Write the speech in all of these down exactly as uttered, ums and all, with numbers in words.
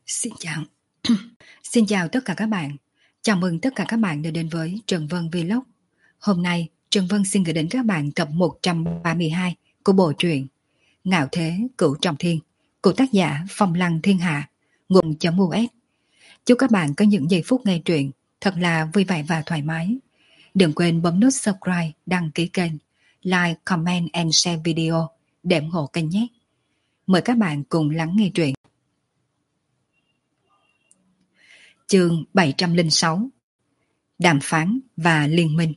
Xin chào. Xin chào tất cả các bạn. Chào mừng tất cả các bạn đã đến với Trần Vân Vlog. Hôm nay, Trần Vân xin gửi đến các bạn tập một trăm ba mươi hai của bộ truyện Ngạo Thế Cửu Trọng Thiên của tác giả Phong Lăng Thiên Hạ, nguồn.us. Chúc các bạn có những giây phút nghe truyện thật là vui vẻ và thoải mái. Đừng quên bấm nút subscribe, đăng ký kênh, like, comment and share video để ủng hộ kênh nhé. Mời các bạn cùng lắng nghe truyện. Chương bảy trăm lẻ sáu. Đàm phán và liên minh.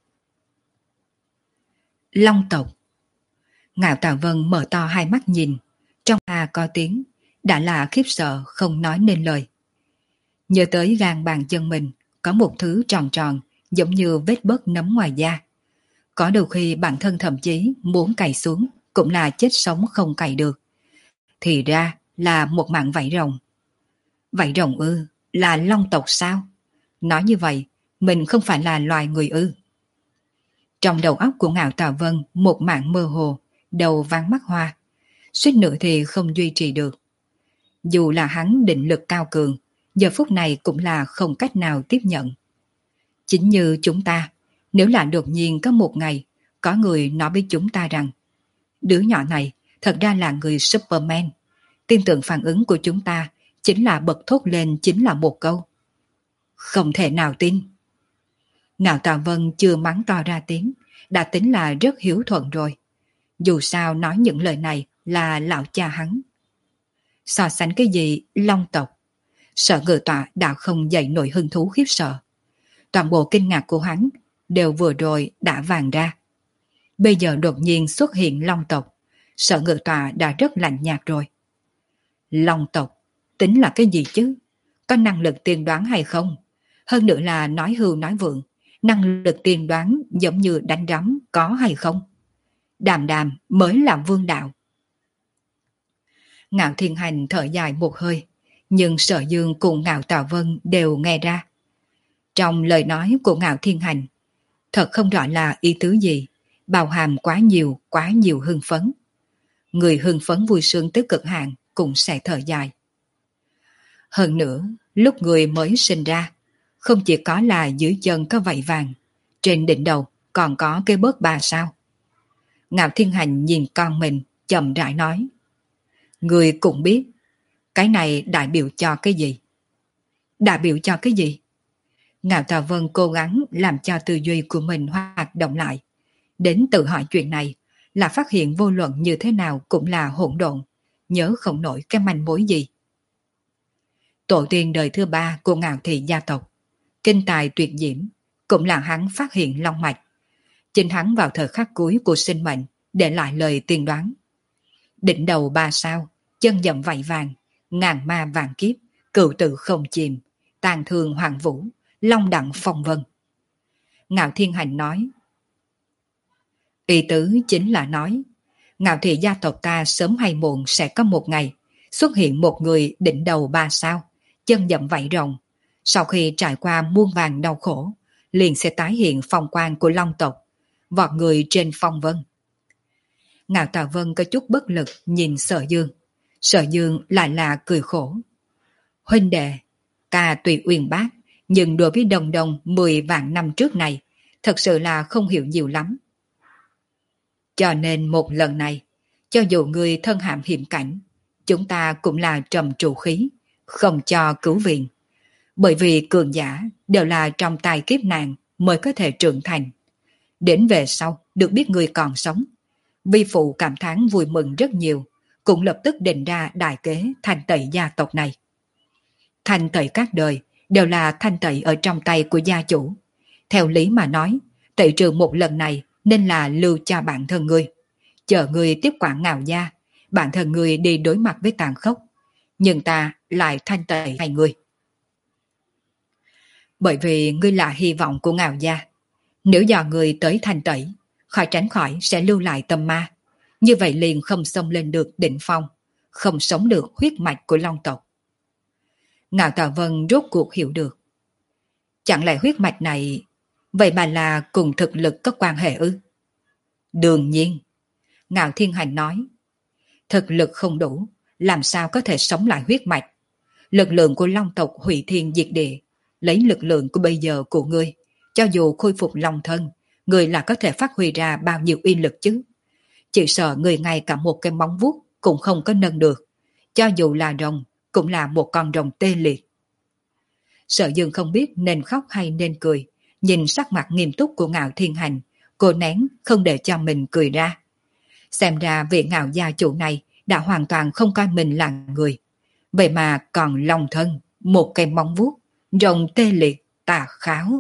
Long tộc. Ngạo Tà Vân mở to hai mắt nhìn, trong hà có tiếng, đã là khiếp sợ không nói nên lời. Nhớ tới gan bàn chân mình có một thứ tròn tròn giống như vết bớt nấm ngoài da. Có đôi khi bản thân thậm chí muốn cày xuống cũng là chết sống không cày được. Thì ra là một mạng vảy rồng. Vảy rồng ư? Là long tộc sao? Nói như vậy, mình không phải là loài người ư? Trong đầu óc của Ngạo Tà Vân một mảng mơ hồ, đầu váng mắt hoa, suýt nữa thì không duy trì được. Dù là hắn định lực cao cường, giờ phút này cũng là không cách nào tiếp nhận. Chính như chúng ta, nếu là đột nhiên có một ngày, có người nói với chúng ta rằng đứa nhỏ này thật ra là người Superman, tin tưởng phản ứng của chúng ta chính là bật thốt lên chính là một câu: không thể nào tin. Ngạo Tà Vân chưa mắng to ra tiếng, đã tính là rất hiếu thuận rồi. Dù sao nói những lời này là lão cha hắn. So sánh cái gì long tộc, Sở Ngự Tọa đã không dậy nổi hứng thú khiếp sợ. Toàn bộ kinh ngạc của hắn đều vừa rồi đã vàng ra. Bây giờ đột nhiên xuất hiện long tộc, Sở Ngự Tọa đã rất lạnh nhạt rồi. Long tộc tính là cái gì chứ? Có năng lực tiên đoán hay không? Hơn nữa là nói hưu nói vượng, năng lực tiên đoán giống như đánh rắm có hay không? Đàm đàm mới là vương đạo. Ngạo Thiên Hành thở dài một hơi, nhưng Sở Dương cùng Ngạo Tà Vân đều nghe ra. Trong lời nói của Ngạo Thiên Hành, thật không rõ là ý tứ gì, bao hàm quá nhiều, quá nhiều hưng phấn. Người hưng phấn vui sướng tới cực hạn cũng sẽ thở dài. Hơn nữa, lúc người mới sinh ra, không chỉ có là dưới chân có vảy vàng, trên đỉnh đầu còn có cái bớt ba sao. Ngạo Thiên Hành nhìn con mình, chậm rãi nói: người cũng biết, cái này đại biểu cho cái gì? Đại biểu cho cái gì? Ngạo Tà Vân cố gắng làm cho tư duy của mình hoạt động lại. Đến tự hỏi chuyện này, là phát hiện vô luận như thế nào cũng là hỗn độn, nhớ không nổi cái manh mối gì. Tổ tiên đời thứ ba của Ngạo Thị gia tộc, kinh tài tuyệt diễm, cũng là hắn phát hiện long mạch. Chính hắn vào thời khắc cuối của sinh mệnh để lại lời tiên đoán. Đỉnh đầu ba sao, chân dậm vảy vàng, ngàn ma vàng kiếp, cựu tự không chìm, tàn thương hoàng vũ, long đặng phong vân. Ngạo Thiên Hành nói: ý tứ chính là nói, Ngạo Thị gia tộc ta sớm hay muộn sẽ có một ngày xuất hiện một người đỉnh đầu ba sao, chân dậm vảy rồng. Sau khi trải qua muôn vàn đau khổ, liền sẽ tái hiện phong quang của long tộc, vọt người trên phong vân. Ngạo Tà Vân có chút bất lực nhìn Sở Dương. Sở Dương lại là cười khổ: huynh đệ, ca tùy uyên bác, nhưng đối với đồng đồng mười vạn năm trước này, thật sự là không hiểu nhiều lắm. Cho nên một lần này, cho dù người thân hãm hiểm cảnh, chúng ta cũng là trầm trụ khí, không cho cứu viện. Bởi vì cường giả đều là trong tai kiếp nạn mới có thể trưởng thành. Đến về sau được biết người còn sống, vi phụ cảm thán vui mừng rất nhiều, cũng lập tức định ra đại kế thanh tẩy gia tộc này. Thanh tẩy các đời đều là thanh tẩy ở trong tay của gia chủ. Theo lý mà nói, tẩy trừ một lần này nên là lưu cho bản thân ngươi, chờ ngươi tiếp quản Ngạo gia, bản thân ngươi đi đối mặt với tàn khốc, nhưng ta lại thanh tẩy hai ngươi. Bởi vì ngươi là hy vọng của Ngạo gia, nếu do ngươi tới thanh tẩy, khỏi tránh khỏi sẽ lưu lại tâm ma, như vậy liền không xông lên được đỉnh phong, không sống được huyết mạch của long tộc. Ngạo Tà Vân rốt cuộc hiểu được. Chẳng lẽ huyết mạch này vậy mà là cùng thực lực có quan hệ ư? Đương nhiên, Ngạo Thiên Hành nói, thực lực không đủ, làm sao có thể sống lại huyết mạch? Lực lượng của Long tộc hủy thiên diệt địa, lấy lực lượng của bây giờ của ngươi, cho dù khôi phục Long thân, ngươi là có thể phát huy ra bao nhiêu uy lực chứ? Chỉ sợ người ngay cả một cái móng vuốt cũng không có nâng được, cho dù là rồng, cũng là một con rồng tê liệt. Sở Dương không biết nên khóc hay nên cười, nhìn sắc mặt nghiêm túc của Ngạo Thiên Hành, cô nén không để cho mình cười ra. Xem ra vị Ngạo gia chủ này đã hoàn toàn không coi mình là người, vậy mà còn long thân, một cây móng vuốt, rồng tê liệt, tà kháo.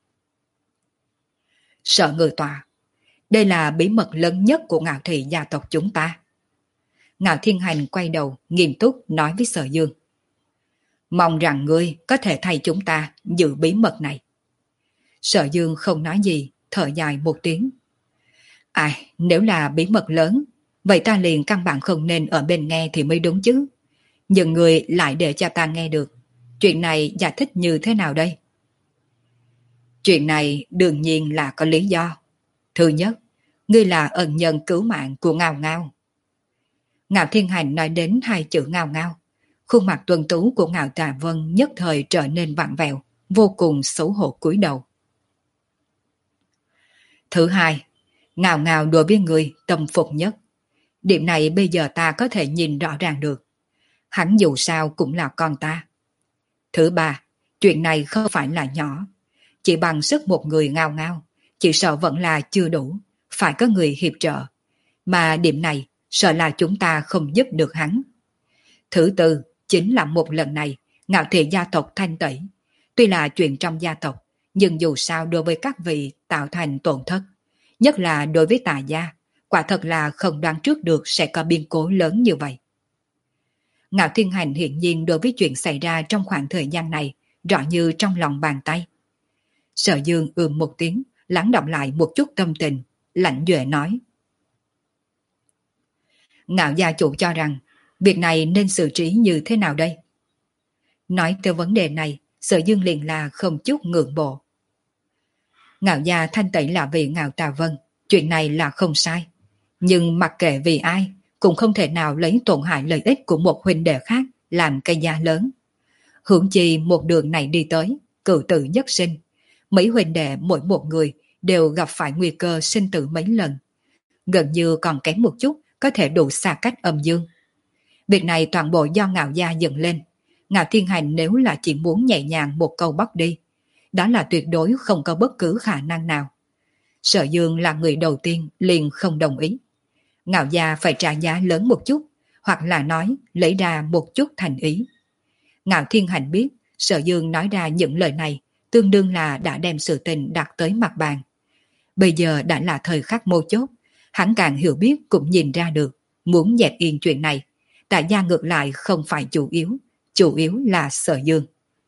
Sợ người tòa, đây là bí mật lớn nhất của Ngạo thị gia tộc chúng ta. Ngạo Thiên Hành quay đầu, nghiêm túc nói với Sở Dương. Mong rằng ngươi có thể thay chúng ta giữ bí mật này. Sở Dương không nói gì, thở dài một tiếng. Ai, nếu là bí mật lớn, vậy ta liền căn bản không nên ở bên nghe thì mới đúng chứ. Nhưng người lại để cho ta nghe được. Chuyện này giải thích như thế nào đây? Chuyện này đương nhiên là có lý do. Thứ nhất, ngươi là ân nhân cứu mạng của Ngao Ngao. Ngạo Thiên Hành nói đến hai chữ Ngao Ngao. Khuôn mặt tuấn tú của Ngạo Trà Vân nhất thời trở nên vặn vẹo, vô cùng xấu hổ cúi đầu. Thứ hai, Ngao Ngao đối với người tâm phục nhất. Điểm này bây giờ ta có thể nhìn rõ ràng được. Hắn dù sao cũng là con ta. Thứ ba, chuyện này không phải là nhỏ. Chỉ bằng sức một người Ngao Ngao, chỉ sợ vẫn là chưa đủ, phải có người hiệp trợ. Mà điểm này, sợ là chúng ta không giúp được hắn. Thứ tư, chính là một lần này, Ngạo thị gia tộc thanh tẩy. Tuy là chuyện trong gia tộc, nhưng dù sao đối với các vị tạo thành tổn thất, nhất là đối với Tà gia, quả thật là không đoán trước được sẽ có biến cố lớn như vậy. Ngạo Thiên Hành hiển nhiên đối với chuyện xảy ra trong khoảng thời gian này, rõ như trong lòng bàn tay. Sở Dương ừm một tiếng, lắng đọng lại một chút tâm tình, lạnh duệ nói. Ngạo gia chủ cho rằng, việc này nên xử trí như thế nào đây? Nói tới vấn đề này, Sở Dương liền là không chút ngượng bộ. Ngạo gia thanh tẩy là vì Ngạo Tà Vân, chuyện này là không sai. Nhưng mặc kệ vì ai, cũng không thể nào lấy tổn hại lợi ích của một huynh đệ khác làm cây giá lớn. Hưởng chi một đường này đi tới, cựu tử nhất sinh. Mấy huynh đệ mỗi một người đều gặp phải nguy cơ sinh tử mấy lần. Gần như còn kém một chút có thể đủ xa cách âm dương. Việc này toàn bộ do Ngạo gia dựng lên. Ngạo Thiên Hành nếu là chỉ muốn nhẹ nhàng một câu bóc đi, đó là tuyệt đối không có bất cứ khả năng nào. Sở Dương là người đầu tiên liền không đồng ý. Ngạo gia phải trả giá lớn một chút, hoặc là nói lấy ra một chút thành ý. Ngạo Thiên Hành biết Sở Dương nói ra những lời này tương đương là đã đem sự tình đặt tới mặt bàn. Bây giờ đã là thời khắc mấu chốt, hắn càng hiểu biết cũng nhìn ra được, muốn dẹp yên chuyện này, Tạ gia ngược lại không phải chủ yếu, chủ yếu là Sở Dương.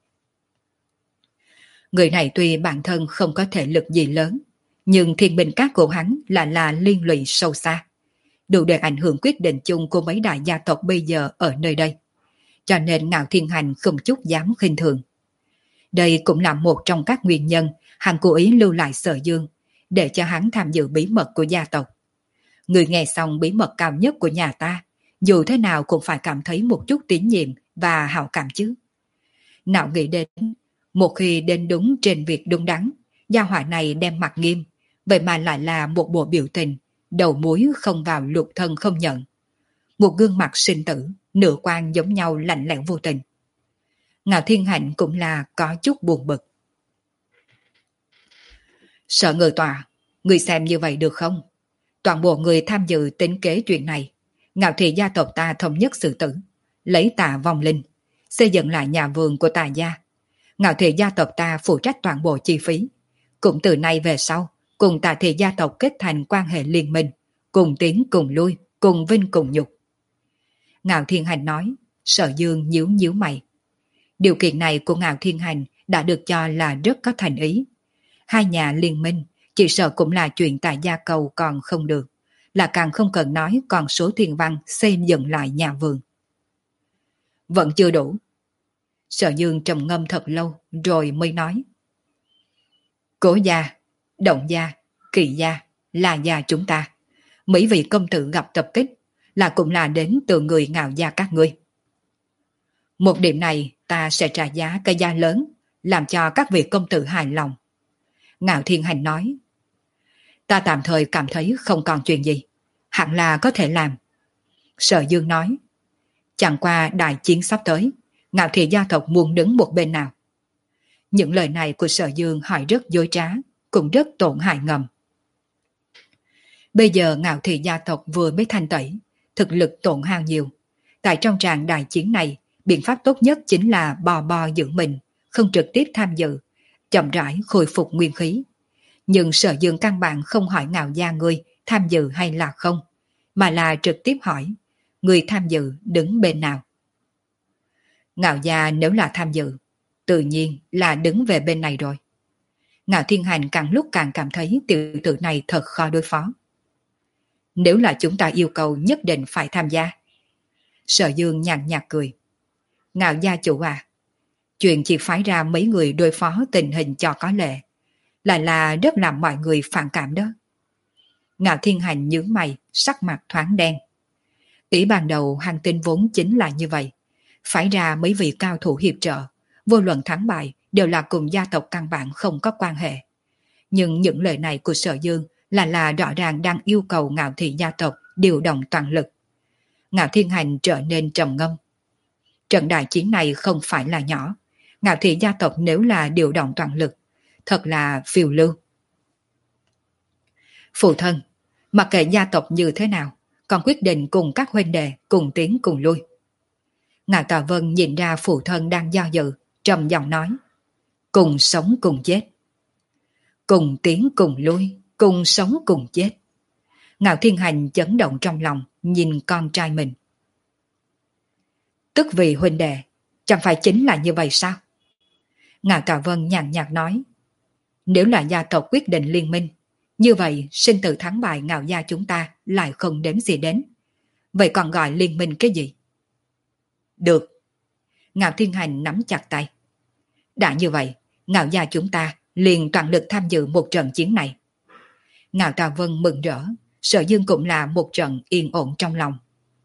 Người này tuy bản thân không có thể lực gì lớn, nhưng thiên binh các của hắn là là liên lụy sâu xa, đủ để ảnh hưởng quyết định chung của mấy đại gia tộc bây giờ ở nơi đây. Cho nên Ngạo Thiên Hành không chút dám khinh thường. Đây cũng là một trong các nguyên nhân hắn cố ý lưu lại Sở Dương, để cho hắn tham dự bí mật của gia tộc. Người nghe xong bí mật cao nhất của nhà ta, dù thế nào cũng phải cảm thấy một chút tín nhiệm và hảo cảm chứ. Nào nghĩ đến, một khi đến đúng trên việc đúng đắn, gia hỏa này đem mặt nghiêm, vậy mà lại là một bộ biểu tình, đầu muối không vào lục thân không nhận. Một gương mặt sinh tử, nửa quan giống nhau lạnh lẽo vô tình. Ngạo Thiên Hạnh cũng là có chút buồn bực. Sợ người tòa, người xem như vậy được không? Toàn bộ người tham dự tính kế chuyện này, Ngạo thị gia tộc ta thống nhất xử tử, lấy Tà vong linh, xây dựng lại nhà vườn của Tà gia. Ngạo thị gia tộc ta phụ trách toàn bộ chi phí. Cũng từ nay về sau, cùng Tà thị gia tộc kết thành quan hệ liên minh, cùng tiến cùng lui, cùng vinh cùng nhục. Ngạo Thiên Hành nói, Sở Dương nhíu nhíu mày. Điều kiện này của Ngạo Thiên Hành đã được cho là rất có thành ý. Hai nhà liên minh, chỉ sợ cũng là chuyện tại gia cầu còn không được, là càng không cần nói còn số thiên văn xây dựng lại nhà vườn. Vẫn chưa đủ. Sở Dương trầm ngâm thật lâu rồi mới nói. Cố gia, Động gia, Kỳ gia, La gia chúng ta, mấy vị công tử gặp tập kích là cũng là đến từ người Ngạo gia các ngươi. Một điểm này ta sẽ trả giá cái giá lớn, làm cho các vị công tử hài lòng. Ngạo Thiên Hành nói. Ta tạm thời cảm thấy không còn chuyện gì, hẳn là có thể làm. Sở Dương nói. Chẳng qua đại chiến sắp tới, Ngạo Thị gia tộc muốn đứng một bên nào? Những lời này của Sở Dương hỏi rất dối trá, cũng rất tổn hại ngầm. Bây giờ Ngạo Thị gia tộc vừa mới thanh tẩy, thực lực tổn hao nhiều. Tại trong tràng đại chiến này, biện pháp tốt nhất chính là bò bò giữ mình, không trực tiếp tham dự, chậm rãi khôi phục nguyên khí. Nhưng Sở Dương căn bản không hỏi Ngạo gia ngươi tham dự hay là không, mà là trực tiếp hỏi, người tham dự đứng bên nào? Ngạo gia nếu là tham dự, tự nhiên là đứng về bên này rồi. Ngạo Thiên Hành càng lúc càng cảm thấy tiểu tử này thật khó đối phó. Nếu là chúng ta yêu cầu nhất định phải tham gia. Sở Dương nhàn nhạt cười. Ngạo gia chủ à, chuyện chỉ phái ra mấy người đối phó tình hình cho có lệ, lại là rất làm mọi người phản cảm đó. Ngạo Thiên Hành nhướng mày, sắc mặt thoáng đen. Tỷ ban đầu hành tinh vốn chính là như vậy, phái ra mấy vị cao thủ hiệp trợ, vô luận thắng bại đều là cùng gia tộc căn bản không có quan hệ. Nhưng những lời này của Sở Dương là là rõ ràng đang yêu cầu Ngạo Thị gia tộc điều động toàn lực. Ngạo Thiên Hành trở nên trầm ngâm. Trận đại chiến này không phải là nhỏ, Ngạo Thị gia tộc nếu là điều động toàn lực, thật là phiêu lưu. Phụ thân, mặc kệ gia tộc như thế nào, con quyết định cùng các huynh đệ cùng tiến cùng lui. Ngạo Tà Vân nhìn ra phụ thân đang do dự, trầm giọng nói. Cùng sống cùng chết. Cùng tiến cùng lui, cùng sống cùng chết. Ngạo Thiên Hành chấn động trong lòng, nhìn con trai mình. Tức vì huynh đệ, chẳng phải chính là như vậy sao? Ngạo Tà Vân nhàn nhạt nói. Nếu là gia tộc quyết định liên minh, như vậy sinh tử thắng bại Ngạo gia chúng ta lại không đếm gì đến. Vậy còn gọi liên minh cái gì? Được. Ngạo Thiên Hành nắm chặt tay. Đã như vậy, Ngạo gia chúng ta liền toàn lực tham dự một trận chiến này. Ngạo Tà Vân mừng rỡ, Sở Dương cũng là một trận yên ổn trong lòng.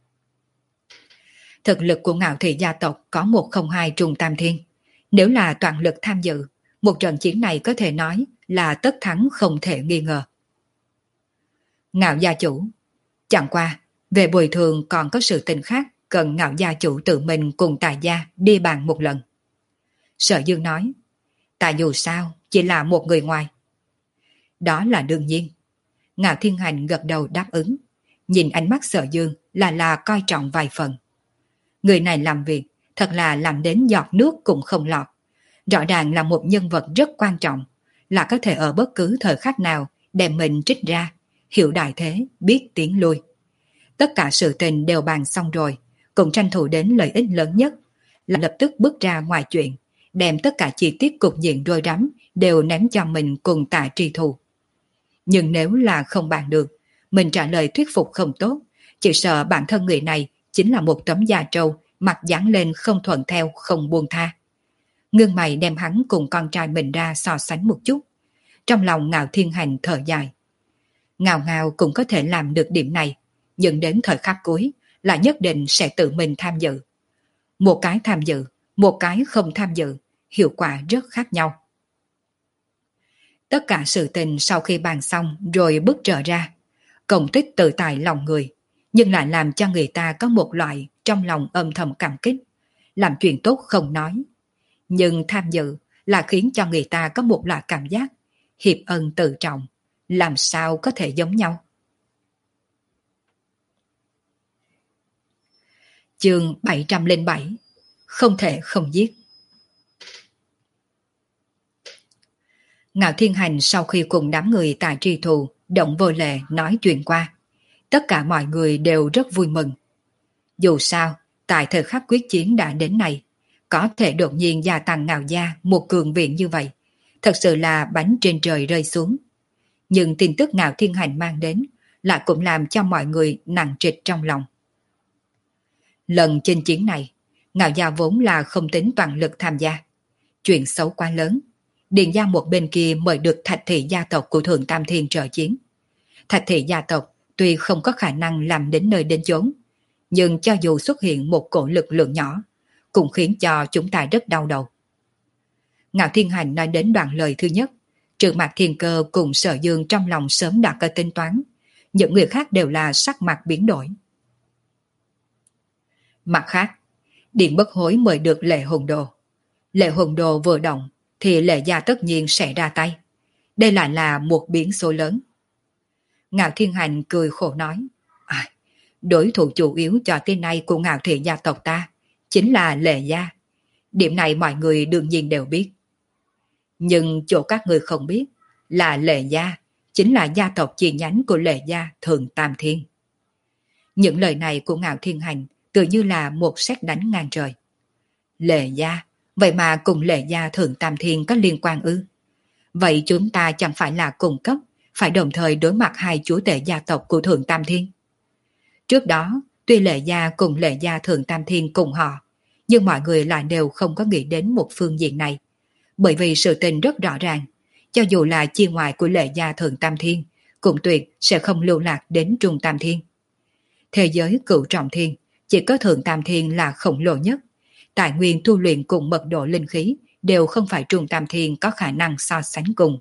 Thực lực của Ngạo Thị gia tộc có một không hai trùng tam thiên. Nếu là toàn lực tham dự, một trận chiến này có thể nói là tất thắng không thể nghi ngờ. Ngạo gia chủ, chẳng qua, về bồi thường còn có sự tình khác cần Ngạo gia chủ tự mình cùng Tài gia đi bàn một lần. Sở Dương nói, tại dù sao chỉ là một người ngoài. Đó là đương nhiên. Ngạo Thiên Hành gật đầu đáp ứng, nhìn ánh mắt Sở Dương là là coi trọng vài phần. Người này làm việc thật là làm đến giọt nước cũng không lọt. Rõ ràng là một nhân vật rất quan trọng, là có thể ở bất cứ thời khắc nào đem mình trích ra, hiểu đại thế, biết tiến lui. Tất cả sự tình đều bàn xong rồi, cũng tranh thủ đến lợi ích lớn nhất, là lập tức bước ra ngoài chuyện, đem tất cả chi tiết cục diện rối rắm đều ném cho mình cùng Tạ Tri Thù. Nhưng nếu là không bàn được, mình trả lời thuyết phục không tốt, chỉ sợ bản thân người này chính là một tấm da trâu, mặt dán lên không thuận theo, không buông tha. Ngưng mày đem hắn cùng con trai mình ra so sánh một chút. Trong lòng Ngạo Thiên Hành thở dài. Ngạo Ngạo cũng có thể làm được điểm này, nhưng đến thời khắc cuối là nhất định sẽ tự mình tham dự. Một cái tham dự, một cái không tham dự, hiệu quả rất khác nhau. Tất cả sự tình sau khi bàn xong rồi bước trở ra, công tích tự tại lòng người, nhưng lại làm cho người ta có một loại trong lòng âm thầm cảm kích. Làm chuyện tốt không nói, nhưng tham dự là khiến cho người ta có một loại cảm giác hiệp ân tự trọng, làm sao có thể giống nhau. Chương bảy trăm lẻ bảy, không thể không giết. Ngạo Thiên Hành sau khi cùng đám người tại Tri Thù động vô lệ nói chuyện qua, tất cả mọi người đều rất vui mừng. Dù sao, tại thời khắc quyết chiến đã đến này, có thể đột nhiên gia tăng Ngạo gia một cường viện như vậy, thật sự là bánh trên trời rơi xuống. Nhưng tin tức Ngạo Thiên Hành mang đến lại cũng làm cho mọi người nặng trịch trong lòng. Lần chinh chiến này, Ngạo gia vốn là không tính toàn lực tham gia. Chuyện xấu quá lớn, Điền gia một bên kia mời được Thạch Thị gia tộc của Thượng Tam Thiên trợ chiến. Thạch Thị gia tộc tuy không có khả năng làm đến nơi đến chốn, nhưng cho dù xuất hiện một cổ lực lượng nhỏ, cũng khiến cho chúng ta rất đau đầu. Ngạo Thiên Hành nói đến đoạn lời thứ nhất, trừ Mạc Thiên Cơ cùng Sở Dương trong lòng sớm đã có tính toán, những người khác đều là sắc mặt biến đổi. Mặt khác, Điện Bất Hối mời được Lệ Hồn Đồ. Lệ Hồn Đồ vừa động thì Lệ gia tất nhiên sẽ ra tay. Đây lại là một biến số lớn. Ngạo Thiên Hành cười khổ nói, à, đối thủ chủ yếu cho tới nay của Ngạo Thị gia tộc ta chính là Lệ gia. Điểm này mọi người đương nhiên đều biết. Nhưng chỗ các người không biết là Lệ gia chính là gia tộc chi nhánh của Lệ gia Thượng Tam Thiên. Những lời này của Ngạo Thiên Hành tự như là một sét đánh ngang trời. Lệ gia, vậy mà cùng Lệ gia Thượng Tam Thiên có liên quan ư? Vậy chúng ta chẳng phải là cùng cấp, phải đồng thời đối mặt hai chúa tể gia tộc của Thượng Tam Thiên. Trước đó, tuy Lệ gia cùng Lệ gia Thượng Tam Thiên cùng họ, nhưng mọi người lại đều không có nghĩ đến một phương diện này. Bởi vì sự tình rất rõ ràng, cho dù là chia ngoại của Lệ gia Thượng Tam Thiên, cũng tuyệt sẽ không lưu lạc đến Trung Tam Thiên. Thế giới Cửu Trọng Thiên, chỉ có Thượng Tam Thiên là khổng lồ nhất. Tài nguyên tu luyện cùng mật độ linh khí đều không phải Trung Tam Thiên có khả năng so sánh cùng.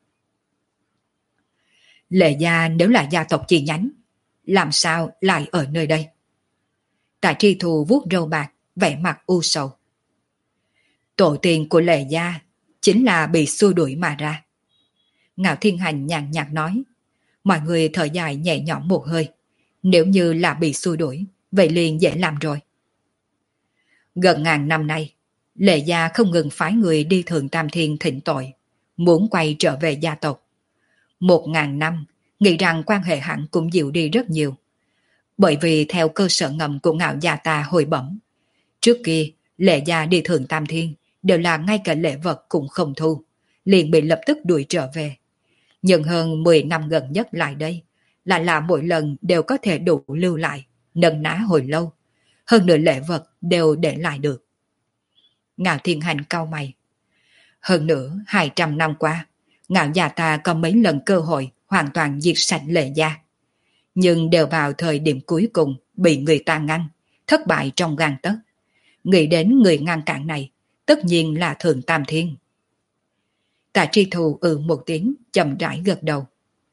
Lệ gia nếu là gia tộc chi nhánh, làm sao lại ở nơi đây? Tạ Tri Thù vuốt râu bạc, vẻ mặt u sầu. Tổ tiên của Lệ gia chính là bị xua đuổi mà ra. Ngạo Thiên Hành nhàn nhạt nói, mọi người thở dài nhẹ nhõm một hơi. Nếu như là bị xua đuổi, vậy liền dễ làm rồi. Gần ngàn năm nay, Lệ gia không ngừng phái người đi Thượng Tam Thiên thỉnh tội, muốn quay trở về gia tộc. Một ngàn năm, nghĩ rằng quan hệ hẳn cũng dịu đi rất nhiều. Bởi vì theo cơ sở ngầm của Ngạo gia ta hồi bẩm, trước kia Lệ gia đi Thượng Tam Thiên đều là ngay cả lễ vật cũng không thu, liền bị lập tức đuổi trở về. Nhưng hơn mười năm gần nhất lại đây, lại là mỗi lần đều có thể đủ lưu lại, nâng ná hồi lâu. Hơn nữa lễ vật đều để lại được. Ngạo Thiên Hành cau mày. Hơn nữa, hai trăm năm qua, Ngạo gia ta có mấy lần cơ hội hoàn toàn diệt sạch Lệ gia. Nhưng đều vào thời điểm cuối cùng bị người ta ngăn, thất bại trong gang tấc. Nghĩ đến người ngăn cản này, tất nhiên là Thượng Tam Thiên. Tạ Tri Thù ừ một tiếng, chậm rãi gật đầu.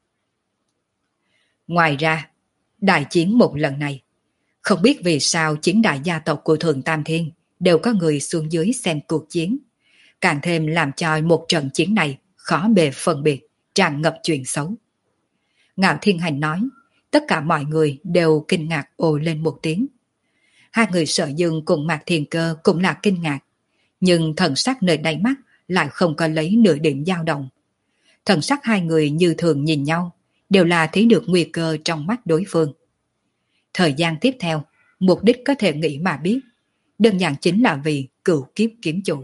Ngoài ra, đại chiến một lần này, không biết vì sao chín đại gia tộc của Thượng Tam Thiên đều có người xuống dưới xem cuộc chiến, càng thêm làm cho một trận chiến này khó bề phân biệt, tràn ngập chuyện xấu. Ngạo Thiên Hành nói, tất cả mọi người đều kinh ngạc ồ lên một tiếng. Hai người Sở Dương cùng Mạc Thiên Cơ cũng là kinh ngạc, nhưng thần sắc nơi đáy mắt lại không có lấy nửa điểm dao động. Thần sắc hai người như thường nhìn nhau, đều là thấy được nguy cơ trong mắt đối phương. Thời gian tiếp theo, mục đích có thể nghĩ mà biết, đơn giản chính là vì cửu kiếp kiếm chủ.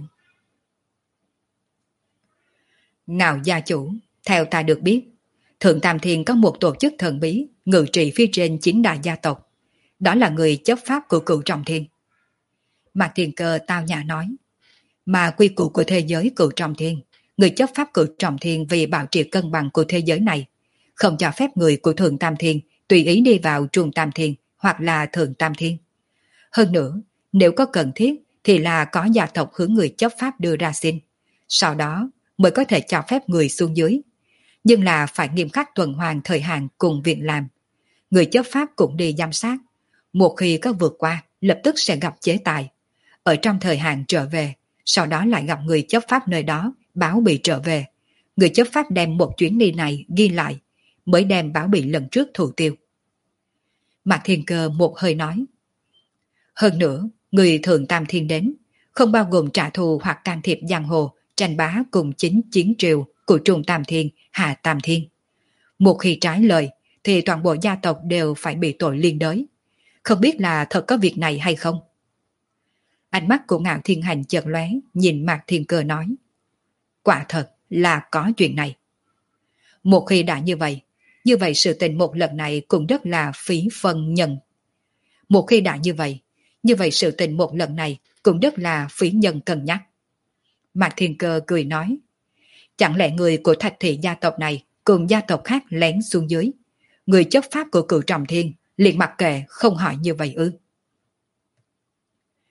Ngạo gia chủ, theo ta được biết, Thượng Tam Thiên có một tổ chức thần bí ngự trị phía trên chín đại gia tộc. Đó là người chấp pháp của Cửu Trọng Thiên. Mạc Thiên Cơ tao nhã nói, mà quy củ của thế giới Cửu Trọng Thiên, người chấp pháp Cửu Trọng Thiên vì bảo trì cân bằng của thế giới này, không cho phép người của Thượng Tam Thiên tùy ý đi vào Trung Tam Thiên hoặc là Thượng Tam Thiên. Hơn nữa, nếu có cần thiết thì là có gia tộc hướng người chấp pháp đưa ra xin, sau đó mới có thể cho phép người xuống dưới. Nhưng là phải nghiêm khắc tuần hoàn thời hạn cùng việc làm. Người chấp pháp cũng đi giám sát. Một khi có vượt qua, lập tức sẽ gặp chế tài. Ở trong thời hạn trở về, sau đó lại gặp người chấp pháp nơi đó, báo bị trở về. Người chấp pháp đem một chuyến đi này ghi lại, mới đem báo bị lần trước thủ tiêu. Mạc Thiên Cơ một hơi nói. Hơn nữa, người Thượng Tam Thiên đến, không bao gồm trả thù hoặc can thiệp giang hồ, tranh bá cùng chính chiến triều của Trung Tam Thiên, Hạ Tam Thiên. Một khi trái lời, thì toàn bộ gia tộc đều phải bị tội liên đới. Không biết là thật có việc này hay không? Ánh mắt của Ngạo Thiên Hành chợt lóe, nhìn Mạc Thiên Cơ nói. Quả thật là có chuyện này. Một khi đã như vậy, như vậy sự tình một lần này cũng rất là phí phân nhân. Một khi đã như vậy, như vậy sự tình một lần này cũng rất là phí nhân cân nhắc. Mạc Thiên Cơ cười nói. Chẳng lẽ người của Thạch Thị gia tộc này cùng gia tộc khác lén xuống dưới, người chấp pháp của Cửu Trọng Thiên liền mặc kệ không hỏi như vậy ư?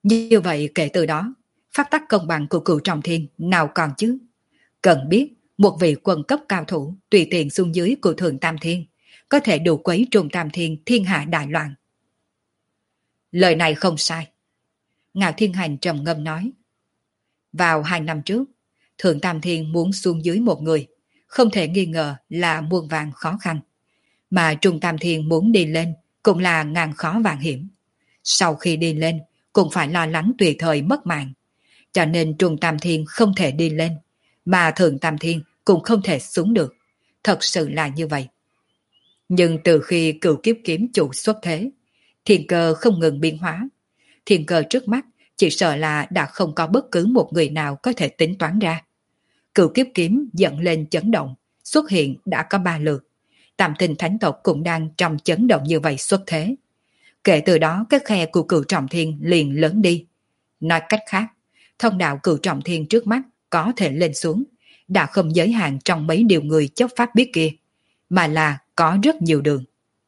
Như vậy kể từ đó, phát tắc công bằng của cửu trọng thiên nào còn chứ? Cần biết, một vị quân cấp cao thủ tùy tiện xuống dưới của thượng tam thiên, có thể đủ quấy trùng tam thiên thiên hạ đại loạn. Lời này không sai. Ngạo Thiên Hành trầm ngâm nói. Vào hai năm trước, thượng tam thiên muốn xuống dưới một người, không thể nghi ngờ là muôn vàng khó khăn. Mà trung tam thiên muốn đi lên cũng là ngàn khó vạn hiểm. Sau khi đi lên, cũng phải lo lắng tùy thời mất mạng. Cho nên trung tam thiên không thể đi lên, mà thượng tam thiên cũng không thể xuống được. Thật sự là như vậy. Nhưng từ khi cửu kiếp kiếm chủ xuất thế, thiên cơ không ngừng biến hóa. Thiên cơ trước mắt chỉ sợ là đã không có bất cứ một người nào có thể tính toán ra. Cửu kiếp kiếm dẫn lên chấn động, xuất hiện đã có ba lượt. Tam tinh thánh tộc cũng đang trong chấn động như vậy xuất thế. Kể từ đó cái khe của cửu trọng thiên liền lớn đi. Nói cách khác, thông đạo cửu trọng thiên trước mắt có thể lên xuống, đã không giới hạn trong mấy điều người chấp pháp biết kia, mà là có rất nhiều đường.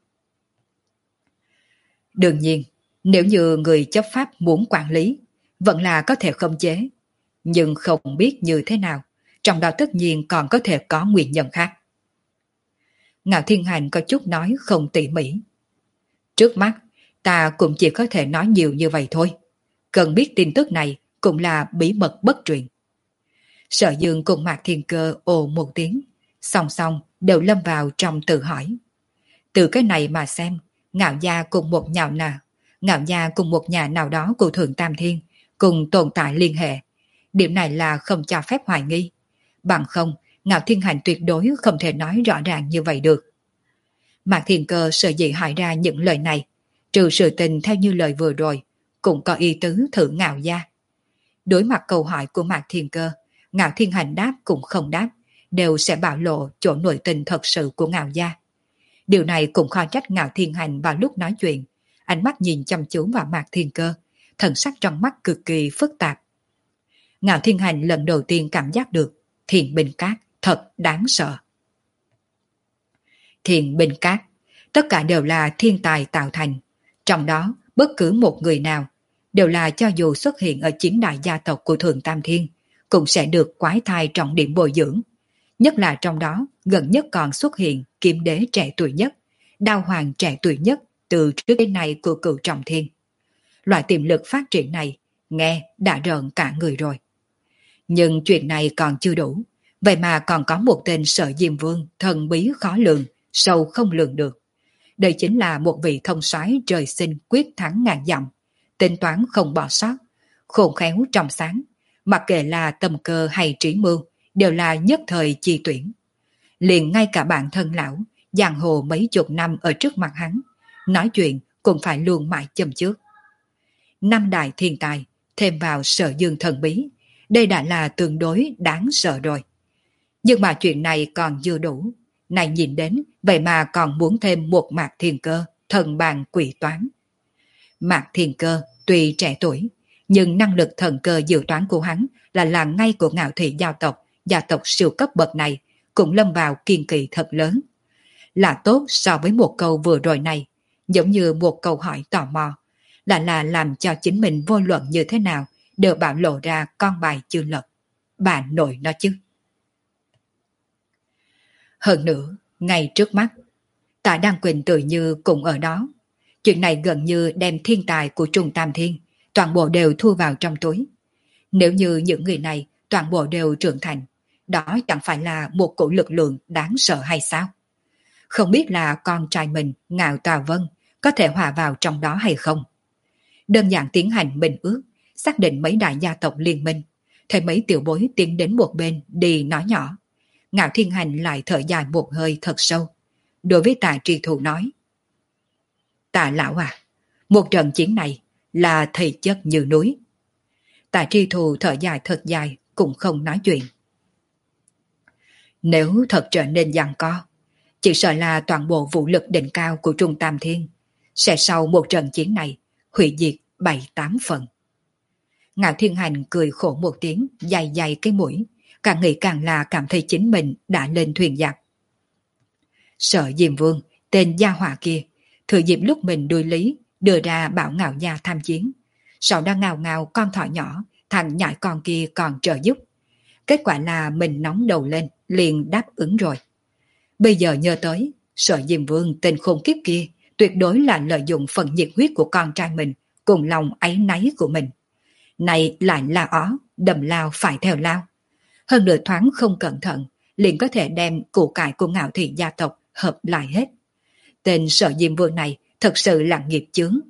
Đương nhiên, nếu như người chấp pháp muốn quản lý, vẫn là có thể khống chế, nhưng không biết như thế nào, trong đó tất nhiên còn có thể có nguyên nhân khác. Ngạo Thiên Hành có chút nói không tỉ mỉ. Trước mắt, ta cũng chỉ có thể nói nhiều như vậy thôi. Cần biết tin tức này cũng là bí mật bất truyền. Sở Dương cùng Mạc Thiên Cơ ồ một tiếng, song song đều lâm vào trong tự hỏi. Từ cái này mà xem, Ngạo gia cùng một nhà nào, Ngạo gia cùng một nhà nào đó của Thượng Tam Thiên cùng tồn tại liên hệ. Điểm này là không cho phép hoài nghi. Bằng không, Ngạo Thiên Hành tuyệt đối không thể nói rõ ràng như vậy được. Mạc Thiên Cơ sợ dĩ hỏi ra những lời này, trừ sự tình theo như lời vừa rồi, cũng có ý tứ thử Ngạo gia. Đối mặt câu hỏi của Mạc Thiên Cơ, Ngạo Thiên Hành đáp cũng không đáp, đều sẽ bạo lộ chỗ nội tình thật sự của Ngạo gia. Điều này cũng khó trách Ngạo Thiên Hành vào lúc nói chuyện, ánh mắt nhìn chăm chú vào Mạc Thiên Cơ, thần sắc trong mắt cực kỳ phức tạp. Ngạo Thiên Hành lần đầu tiên cảm giác được Thiền Bình Cát thật đáng sợ. Thiền Bình Cát, tất cả đều là thiên tài tạo thành, trong đó bất cứ một người nào đều là cho dù xuất hiện ở chín đại gia tộc của Thượng Tam Thiên, cũng sẽ được quái thai trọng điểm bồi dưỡng. Nhất là trong đó gần nhất còn xuất hiện Kiếm Đế trẻ tuổi nhất, Đao Hoàng trẻ tuổi nhất từ trước đến nay của Cửu Trọng Thiên. Loại tiềm lực phát triển này nghe đã rợn cả người rồi. Nhưng chuyện này còn chưa đủ, vậy mà còn có một tên Sở Diêm Vương thần bí khó lường, sâu không lường được. Đây chính là một vị thông soái trời sinh quyết thắng ngàn dặm, tính toán không bỏ sót, khôn khéo trong sáng, mặc kệ là tâm cơ hay trí mưu, đều là nhất thời chi tuyển. Liền ngay cả bản thân lão, giang hồ mấy chục năm ở trước mặt hắn, nói chuyện cũng phải luôn mãi châm trước. Năm đại thiên tài, thêm vào Sở Dương thần bí, đây đã là tương đối đáng sợ rồi. Nhưng mà chuyện này còn chưa đủ, này nhìn đến, vậy mà còn muốn thêm một Mạc Thiên Cơ, thần bàn quỷ toán. Mạc Thiên Cơ tuy trẻ tuổi, nhưng năng lực thần cơ dự toán của hắn là là ngay của Ngạo Thị gia tộc, gia tộc siêu cấp bậc này, cũng lâm vào kiên kỳ thật lớn. Là tốt so với một câu vừa rồi này, giống như một câu hỏi tò mò, là là làm cho chính mình vô luận như thế nào, đều bảo lộ ra con bài chưa lật. Bà nội nó chứ. Hơn nữa, ngay trước mắt, Tạ Đăng Quỳnh tự như cũng ở đó. Chuyện này gần như đem thiên tài của Trung Tam Thiên, toàn bộ đều thu vào trong túi. Nếu như những người này toàn bộ đều trưởng thành, đó chẳng phải là một cổ lực lượng đáng sợ hay sao? Không biết là con trai mình, Ngạo Tào Vân, có thể hòa vào trong đó hay không? Đơn giản tiến hành minh ước, xác định mấy đại gia tộc liên minh, thấy mấy tiểu bối tiến đến một bên đi nói nhỏ. Ngạo Thiên Hành lại thở dài một hơi thật sâu. Đối với Tạ Tri Thù nói: Tạ lão à, một trận chiến này là thầy chất như núi. Tạ Tri Thù thở dài thật dài, cũng không nói chuyện. Nếu thật trở nên giằng co, chỉ sợ là toàn bộ vũ lực đỉnh cao của Trung Tam Thiên sẽ sau một trận chiến này hủy diệt bảy tám phần. Ngạo Thiên Hành cười khổ một tiếng, dài dài cái mũi, càng nghĩ càng là cảm thấy chính mình đã lên thuyền giặc. Sở Diêm Vương, tên gia hỏa kia, thừa dịp lúc mình đuôi lý, đưa ra bảo Ngạo gia tham chiến, sau đó ngào ngào con thỏ nhỏ, thằng nhãi con kia còn trợ giúp. Kết quả là mình nóng đầu lên, liền đáp ứng rồi. Bây giờ nhớ tới, Sở Diêm Vương tên khôn kiếp kia tuyệt đối là lợi dụng phần nhiệt huyết của con trai mình cùng lòng áy náy của mình. Này lại là ó, đầm lao phải theo lao. Hơn nửa thoáng không cẩn thận, liền có thể đem củ cải của Ngạo Thị gia tộc hợp lại hết. Tên Sở Diêm Vương này thật sự là nghiệp chướng.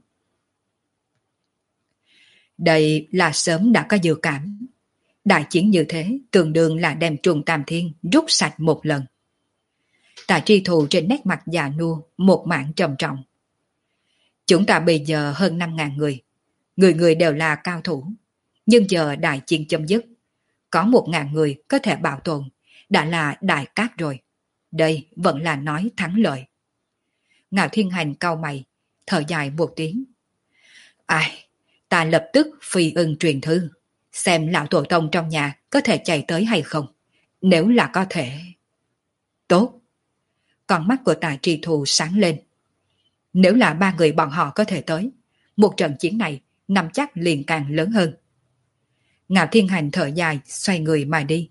Đây là sớm đã có dự cảm. Đại chiến như thế tương đương là đem trùng tam thiên rút sạch một lần. Tạ Tri Thù trên nét mặt già nua một mảng trầm trọng. Chúng ta bây giờ hơn năm ngàn người, người người đều là cao thủ, nhưng giờ đại chiến chấm dứt, có một ngàn người có thể bảo tồn, đã là đại cát rồi. Đây vẫn là nói thắng lợi. Ngạo Thiên Hành cau mày, thở dài một tiếng. Ai, ta lập tức phi ưng truyền thư, xem lão tổ tông trong nhà có thể chạy tới hay không. Nếu là có thể... Tốt. Con mắt của Tạ Tri Thù sáng lên. Nếu là ba người bọn họ có thể tới, một trận chiến này nắm chắc liền càng lớn hơn. Ngạo Thiên Hành thở dài, xoay người mà đi.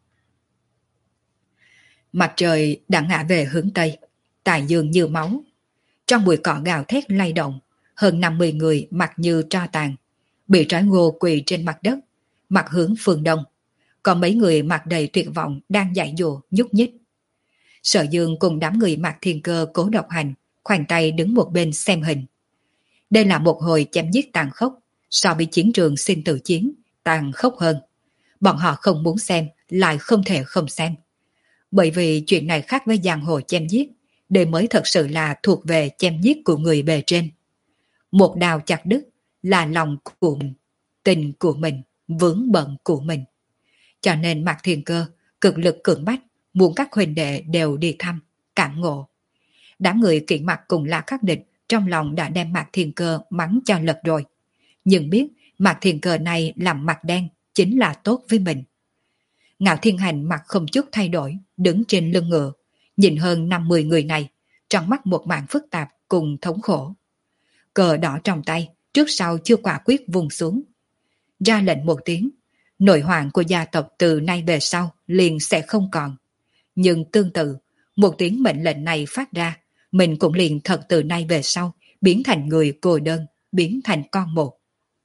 Mặt trời đã ngã về hướng Tây, tài dương như máu. Trong bụi cỏ gào thét lay động, hơn năm mươi người mặt như tro tàn, bị trói gô quỳ trên mặt đất, mặt hướng phương đông. Còn mấy người mặt đầy tuyệt vọng đang dãy dụa nhúc nhích. Sở Dương cùng đám người Mạc Thiên Cơ Cố Độc Hành khoanh tay đứng một bên xem hình. Đây là một hồi chém giết tàn khốc, so với chiến trường sinh tử chiến tàn khốc hơn. Bọn họ không muốn xem, lại không thể không xem. Bởi vì chuyện này khác với giang hồ chém giết, đây mới thật sự là thuộc về chém giết của người bề trên. Một đao chặt đứt là lòng của mình, tình của mình, vướng bận của mình. Cho nên Mạc Thiên Cơ cực lực cưỡng bách, muốn các huynh đệ đều đi thăm, cảm ngộ. Đám người kiện mặt cùng La Khắc Địch trong lòng đã đem Mạc Thiên Cơ mắng cho lật rồi. Nhưng biết Mạc Thiên Cơ này làm mặt đen chính là tốt với mình. Ngạo Thiên Hành mặt không chút thay đổi, đứng trên lưng ngựa, nhìn hơn năm mươi người này, trong mắt một mảng phức tạp cùng thống khổ. Cờ đỏ trong tay, trước sau chưa quả quyết vùng xuống. Ra lệnh một tiếng, nội hoàng của gia tộc từ nay về sau liền sẽ không còn. Nhưng tương tự, một tiếng mệnh lệnh này phát ra, mình cũng liền thật từ nay về sau, biến thành người cô đơn, biến thành con một.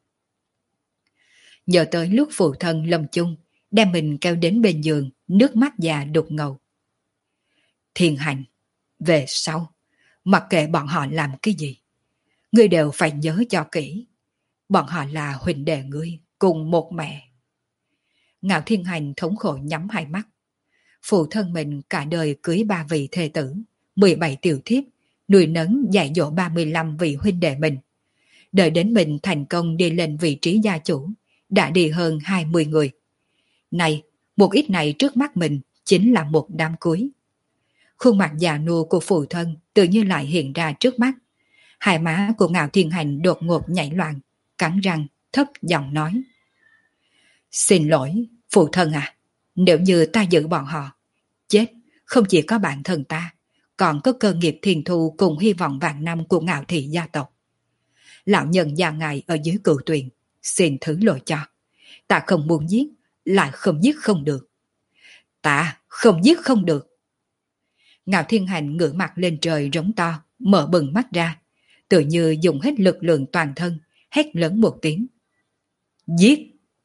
Nhớ tới lúc phụ thân lâm chung, đem mình kéo đến bên giường, nước mắt già đục ngầu. Thiên Hành, về sau, mặc kệ bọn họ làm cái gì, ngươi đều phải nhớ cho kỹ. Bọn họ là huynh đệ ngươi, cùng một mẹ. Ngạo Thiên Hành thống khổ nhắm hai mắt. Phụ thân mình cả đời cưới ba vị thê tử, mười bảy tiểu thiếp, nuôi nấng dạy dỗ ba mươi lăm vị huynh đệ mình. Đợi đến mình thành công đi lên vị trí gia chủ, đã đi hơn hai mươi người. Này, một ít này trước mắt mình chính là một đám cuối. Khuôn mặt già nua của phụ thân tự như lại hiện ra trước mắt. Hai má của Ngạo Thiên Hành đột ngột nhảy loạn, cắn răng, thấp giọng nói. Xin lỗi, phụ thân à, nếu như ta giữ bọn họ, chết không chỉ có bản thân ta, còn có cơ nghiệp thiên thu cùng hy vọng vạn năm của Ngạo Thị gia tộc. Lão nhân già ngài ở dưới cửu tuyền, xin thứ lỗi cho. Ta không muốn giết, lại không giết không được. Ta không giết không được. Ngạo Thiên Hành ngửa mặt lên trời rống to, mở bừng mắt ra, tự như dùng hết lực lượng toàn thân, hét lớn một tiếng. Giết!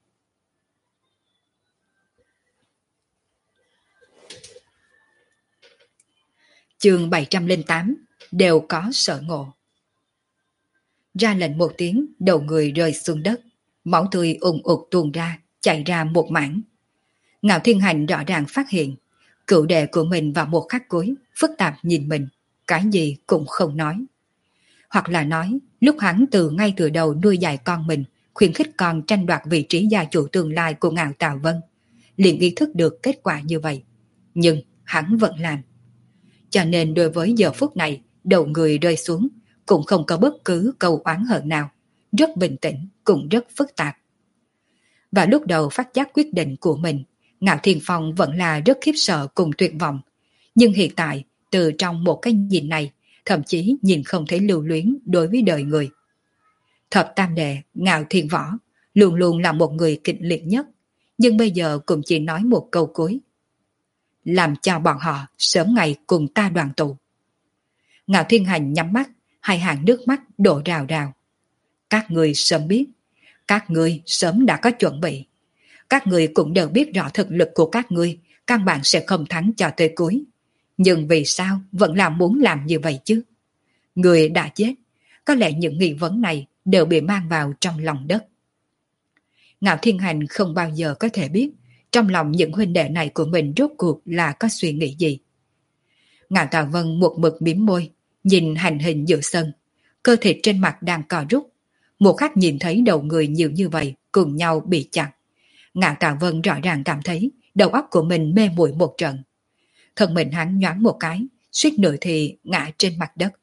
Chương bảy trăm lẻ tám, đều có sở ngộ. Ra lệnh một tiếng, đầu người rơi xuống đất, máu tươi ùn ụt tuôn ra, chảy ra một mảng. Ngạo Thiên Hành rõ ràng phát hiện, cựu đệ của mình vào một khắc cuối, phức tạp nhìn mình, cái gì cũng không nói. Hoặc là nói, lúc hắn từ ngay từ đầu nuôi dạy con mình, khuyến khích con tranh đoạt vị trí gia chủ tương lai của Ngạo Tào Vân, liền ý thức được kết quả như vậy. Nhưng hắn vẫn làm. Cho nên đối với giờ phút này, đầu người rơi xuống, cũng không có bất cứ câu oán hận nào, rất bình tĩnh, cũng rất phức tạp. Và lúc đầu phát giác quyết định của mình, Ngạo Thiên Phong vẫn là rất khiếp sợ cùng tuyệt vọng. Nhưng hiện tại, từ trong một cái nhìn này, thậm chí nhìn không thấy lưu luyến đối với đời người. Thập tam đệ Ngạo Thiên Võ luôn luôn là một người kịch liệt nhất, nhưng bây giờ cũng chỉ nói một câu cuối. Làm cho bọn họ sớm ngày cùng ta đoàn tụ. Ngạo Thiên Hành nhắm mắt, hai hàng nước mắt đổ rào rào. Các người sớm biết, các người sớm đã có chuẩn bị. Các người cũng đều biết rõ thực lực của các người, căn bản sẽ không thắng cho tới cuối. Nhưng vì sao vẫn là muốn làm như vậy chứ? Người đã chết, có lẽ những nghi vấn này đều bị mang vào trong lòng đất. Ngạo Thiên Hành không bao giờ có thể biết trong lòng những huynh đệ này của mình rốt cuộc là có suy nghĩ gì. Ngạo Tào Vân một mực mím môi, nhìn hành hình giữa sân, cơ thể trên mặt đang co rút. Một khắc nhìn thấy đầu người nhiều như vậy cùng nhau bị chặt. Ngạo Tào Vân rõ ràng cảm thấy đầu óc của mình mê muội một trận. Thân mình hắn nhoáng một cái, suýt nữa thì ngã trên mặt đất.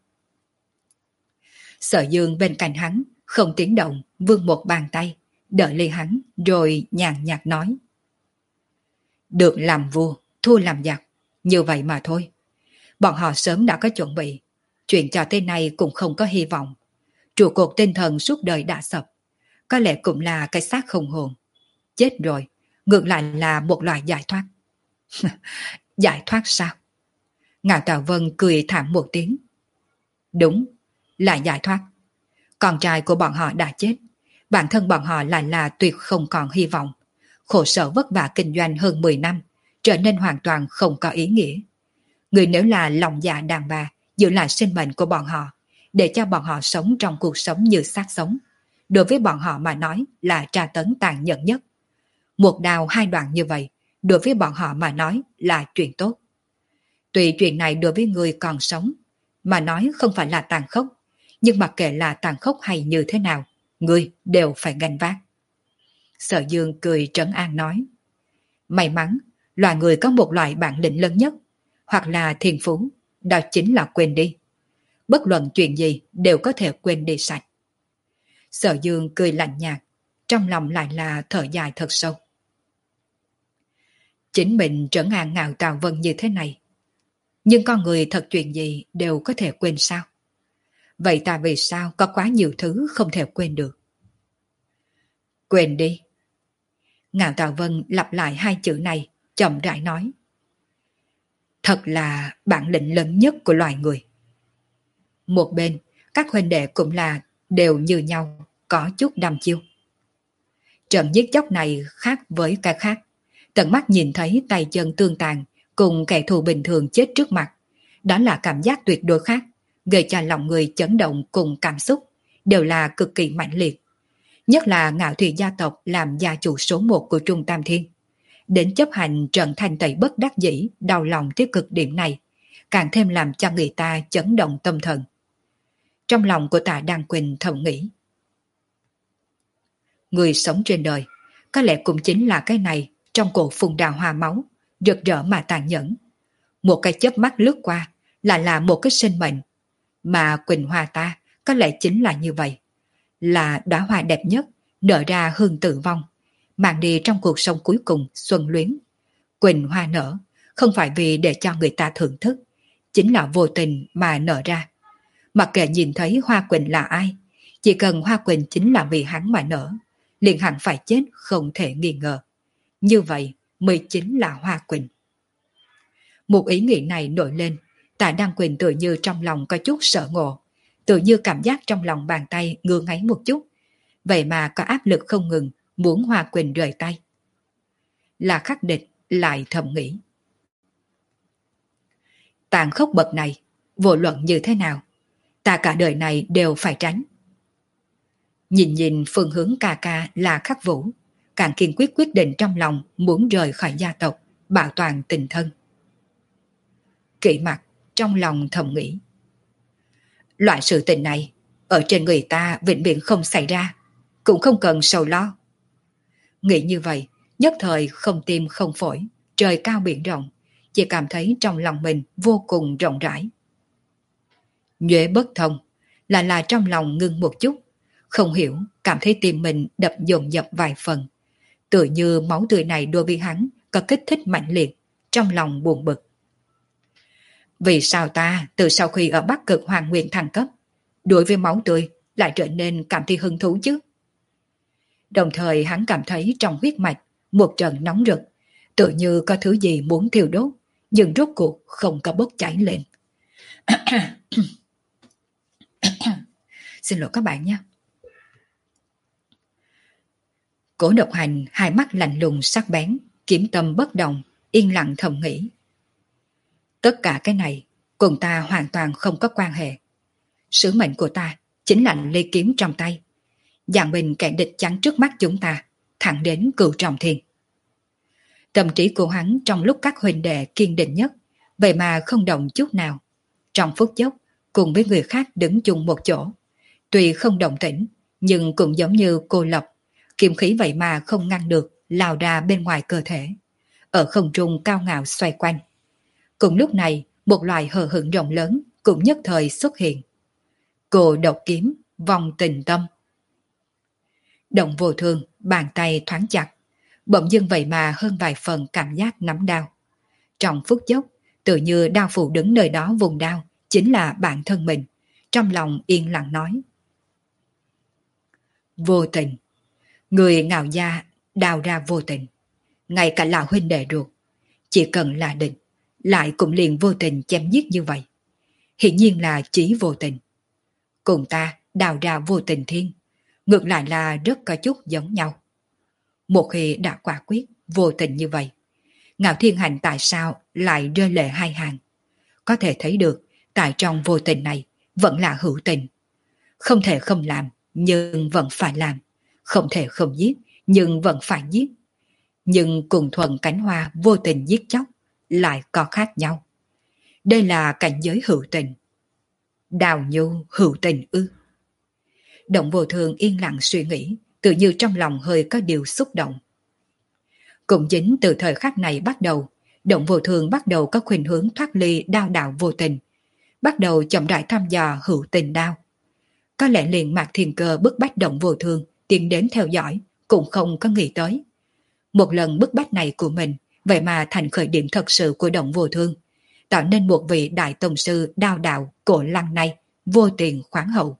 Sở Dương bên cạnh hắn, không tiếng động, vươn một bàn tay, đỡ lấy hắn, rồi nhàn nhạt nói. Được làm vua, thua làm giặc, như vậy mà thôi. Bọn họ sớm đã có chuẩn bị, chuyện cho tới nay cũng không có hy vọng. Trụ cột tinh thần suốt đời đã sập, có lẽ cũng là cái xác không hồn. Chết rồi, ngược lại là một loại giải thoát. Giải thoát sao? Ngạo Tào Vân cười thảm một tiếng. Đúng, là giải thoát. Con trai của bọn họ đã chết, bản thân bọn họ lại là tuyệt không còn hy vọng. Khổ sở vất vả kinh doanh hơn mười năm, trở nên hoàn toàn không có ý nghĩa. Người nếu là lòng dạ đàn bà, giữ lại sinh mệnh của bọn họ, để cho bọn họ sống trong cuộc sống như xác sống, đối với bọn họ mà nói là tra tấn tàn nhẫn nhất. Một đào hai đoạn như vậy, đối với bọn họ mà nói là chuyện tốt. Tuy chuyện này đối với người còn sống, mà nói không phải là tàn khốc, nhưng mặc kệ là tàn khốc hay như thế nào, người đều phải gánh vác. Sở Dương cười trấn an nói. May mắn, loài người có một loại bản lĩnh lớn nhất, hoặc là thiên phú, đó chính là quên đi. Bất luận chuyện gì đều có thể quên đi sạch. Sở Dương cười lạnh nhạt, trong lòng lại là thở dài thật sâu. Chính mình trấn an Ngạo Tào Vân như thế này, nhưng con người thật chuyện gì đều có thể quên sao? Vậy ta vì sao có quá nhiều thứ không thể quên được? Quên đi. Ngạo Tào Vân lặp lại hai chữ này, chậm rãi nói. Thật là bản lĩnh lớn nhất của loài người. Một bên, các huynh đệ cũng là đều như nhau, có chút đăm chiêu. Trận giết chóc này khác với cái khác. Tận mắt nhìn thấy tay chân tương tàn cùng kẻ thù bình thường chết trước mặt. Đó là cảm giác tuyệt đối khác, gây cho lòng người chấn động cùng cảm xúc, đều là cực kỳ mãnh liệt. Nhất là Ngạo Thủy gia tộc làm gia chủ số một của Trung Tam Thiên. Đến chấp hành trận thanh tẩy bất đắc dĩ, đau lòng tới cực điểm này, càng thêm làm cho người ta chấn động tâm thần. Trong lòng của Tạ Đăng Quỳnh thầm nghĩ. Người sống trên đời, có lẽ cũng chính là cái này, trong cổ phùng đào hoa máu, rực rỡ mà tàn nhẫn. Một cái chớp mắt lướt qua, là là một cái sinh mệnh. Mà Quỳnh Hoa ta, có lẽ chính là như vậy. Là đóa hoa đẹp nhất, nở ra hương tử vong, mang đi trong cuộc sống cuối cùng xuân luyến. Quỳnh hoa nở, không phải vì để cho người ta thưởng thức, chính là vô tình mà nở ra. Mặc kệ nhìn thấy hoa quỳnh là ai, chỉ cần hoa quỳnh chính là vì hắn mà nở, liền hẳn phải chết không thể nghi ngờ. Như vậy mới chính là hoa quỳnh. Một ý nghĩ này nổi lên, Tạ Đăng Quỳnh tự như trong lòng có chút sợ ngộ, tự như cảm giác trong lòng bàn tay ngứa ngáy một chút, vậy mà có áp lực không ngừng, muốn hoa quỳnh rời tay. Là khắc địch lại thầm nghĩ. Tàn khốc bậc này, vô luận như thế nào, ta cả đời này đều phải tránh. Nhìn nhìn phương hướng ca ca là Khắc Vũ, càng kiên quyết quyết định trong lòng muốn rời khỏi gia tộc, bảo toàn tình thân. Kỵ mặt trong lòng thầm nghĩ. Loại sự tình này, ở trên người ta vĩnh viễn không xảy ra, cũng không cần sầu lo. Nghĩ như vậy, nhất thời không tim không phổi, trời cao biển rộng, chỉ cảm thấy trong lòng mình vô cùng rộng rãi. Nhuế bất thông, là là trong lòng ngưng một chút, không hiểu, cảm thấy tim mình đập dồn dập vài phần. Tựa như máu tươi này đối với hắn có kích thích mạnh liệt, trong lòng buồn bực. Vì sao ta từ sau khi ở Bắc Cực Hoàng Nguyên thăng cấp, đối với máu tươi lại trở nên cảm thấy hứng thú chứ? Đồng thời hắn cảm thấy trong huyết mạch một trận nóng rực, tự như có thứ gì muốn thiêu đốt, nhưng rốt cuộc không có bốc cháy lên. Xin lỗi các bạn nhé. Cổ Độc Hành hai mắt lạnh lùng sắc bén, kiếm tâm bất động, yên lặng thầm nghĩ. Tất cả cái này cùng ta hoàn toàn không có quan hệ. Sứ mệnh của ta chính là ly kiếm trong tay, dàn bình kẻ địch chắn trước mắt chúng ta, thẳng đến cửu trọng thiên. Tâm trí của hắn trong lúc các huynh đệ kiên định nhất, vậy mà không động chút nào. Trong phút chốc, cùng với người khác đứng chung một chỗ. Tuy không động tĩnh, nhưng cũng giống như cô lập, kiếm khí vậy mà không ngăn được, lao ra bên ngoài cơ thể. Ở không trung cao ngạo xoay quanh. Cùng lúc này, một loài hờ hững rộng lớn cũng nhất thời xuất hiện. Cô độc kiếm, vòng tình tâm. Động Vô Thương, bàn tay thoáng chặt. Bỗng dưng vậy mà hơn vài phần cảm giác nắm đau. Trong phút chốc, tự như đao phụ đứng nơi đó vùng đao, chính là bản thân mình. Trong lòng yên lặng nói. Vô tình. Người ngạo gia đào ra vô tình. Ngay cả lão huynh đệ ruột, chỉ cần là định, lại cũng liền vô tình chém giết như vậy. Hiển nhiên là chí vô tình. Cùng ta đào ra vô tình thiên, ngược lại là rất có chút giống nhau. Một khi đã quả quyết vô tình như vậy, Ngạo Thiên Hành tại sao lại rơi lệ hai hàng? Có thể thấy được, tại trong vô tình này vẫn là hữu tình. Không thể không làm, nhưng vẫn phải làm. Không thể không giết, nhưng vẫn phải giết. Nhưng cùng thuần cánh hoa vô tình giết chóc lại có khác nhau. Đây là cảnh giới hữu tình. Đào nhu hữu tình ư? Động Vô Thương yên lặng suy nghĩ, tự như trong lòng hơi có điều xúc động. Cũng chính từ thời khắc này bắt đầu, Động Vô Thương bắt đầu có khuynh hướng thoát ly đao đạo vô tình, bắt đầu chậm rãi thăm dò hữu tình đao. Có lẽ liền Mạc Thiên Cơ bức bách Động Vô Thương tiến đến theo dõi, cũng không có nghĩ tới. Một lần bức bách này của mình, vậy mà thành khởi điểm thật sự của Động Vô Thương, tạo nên một vị đại tông sư đao đạo cổ lăng này, vô tiền khoáng hậu.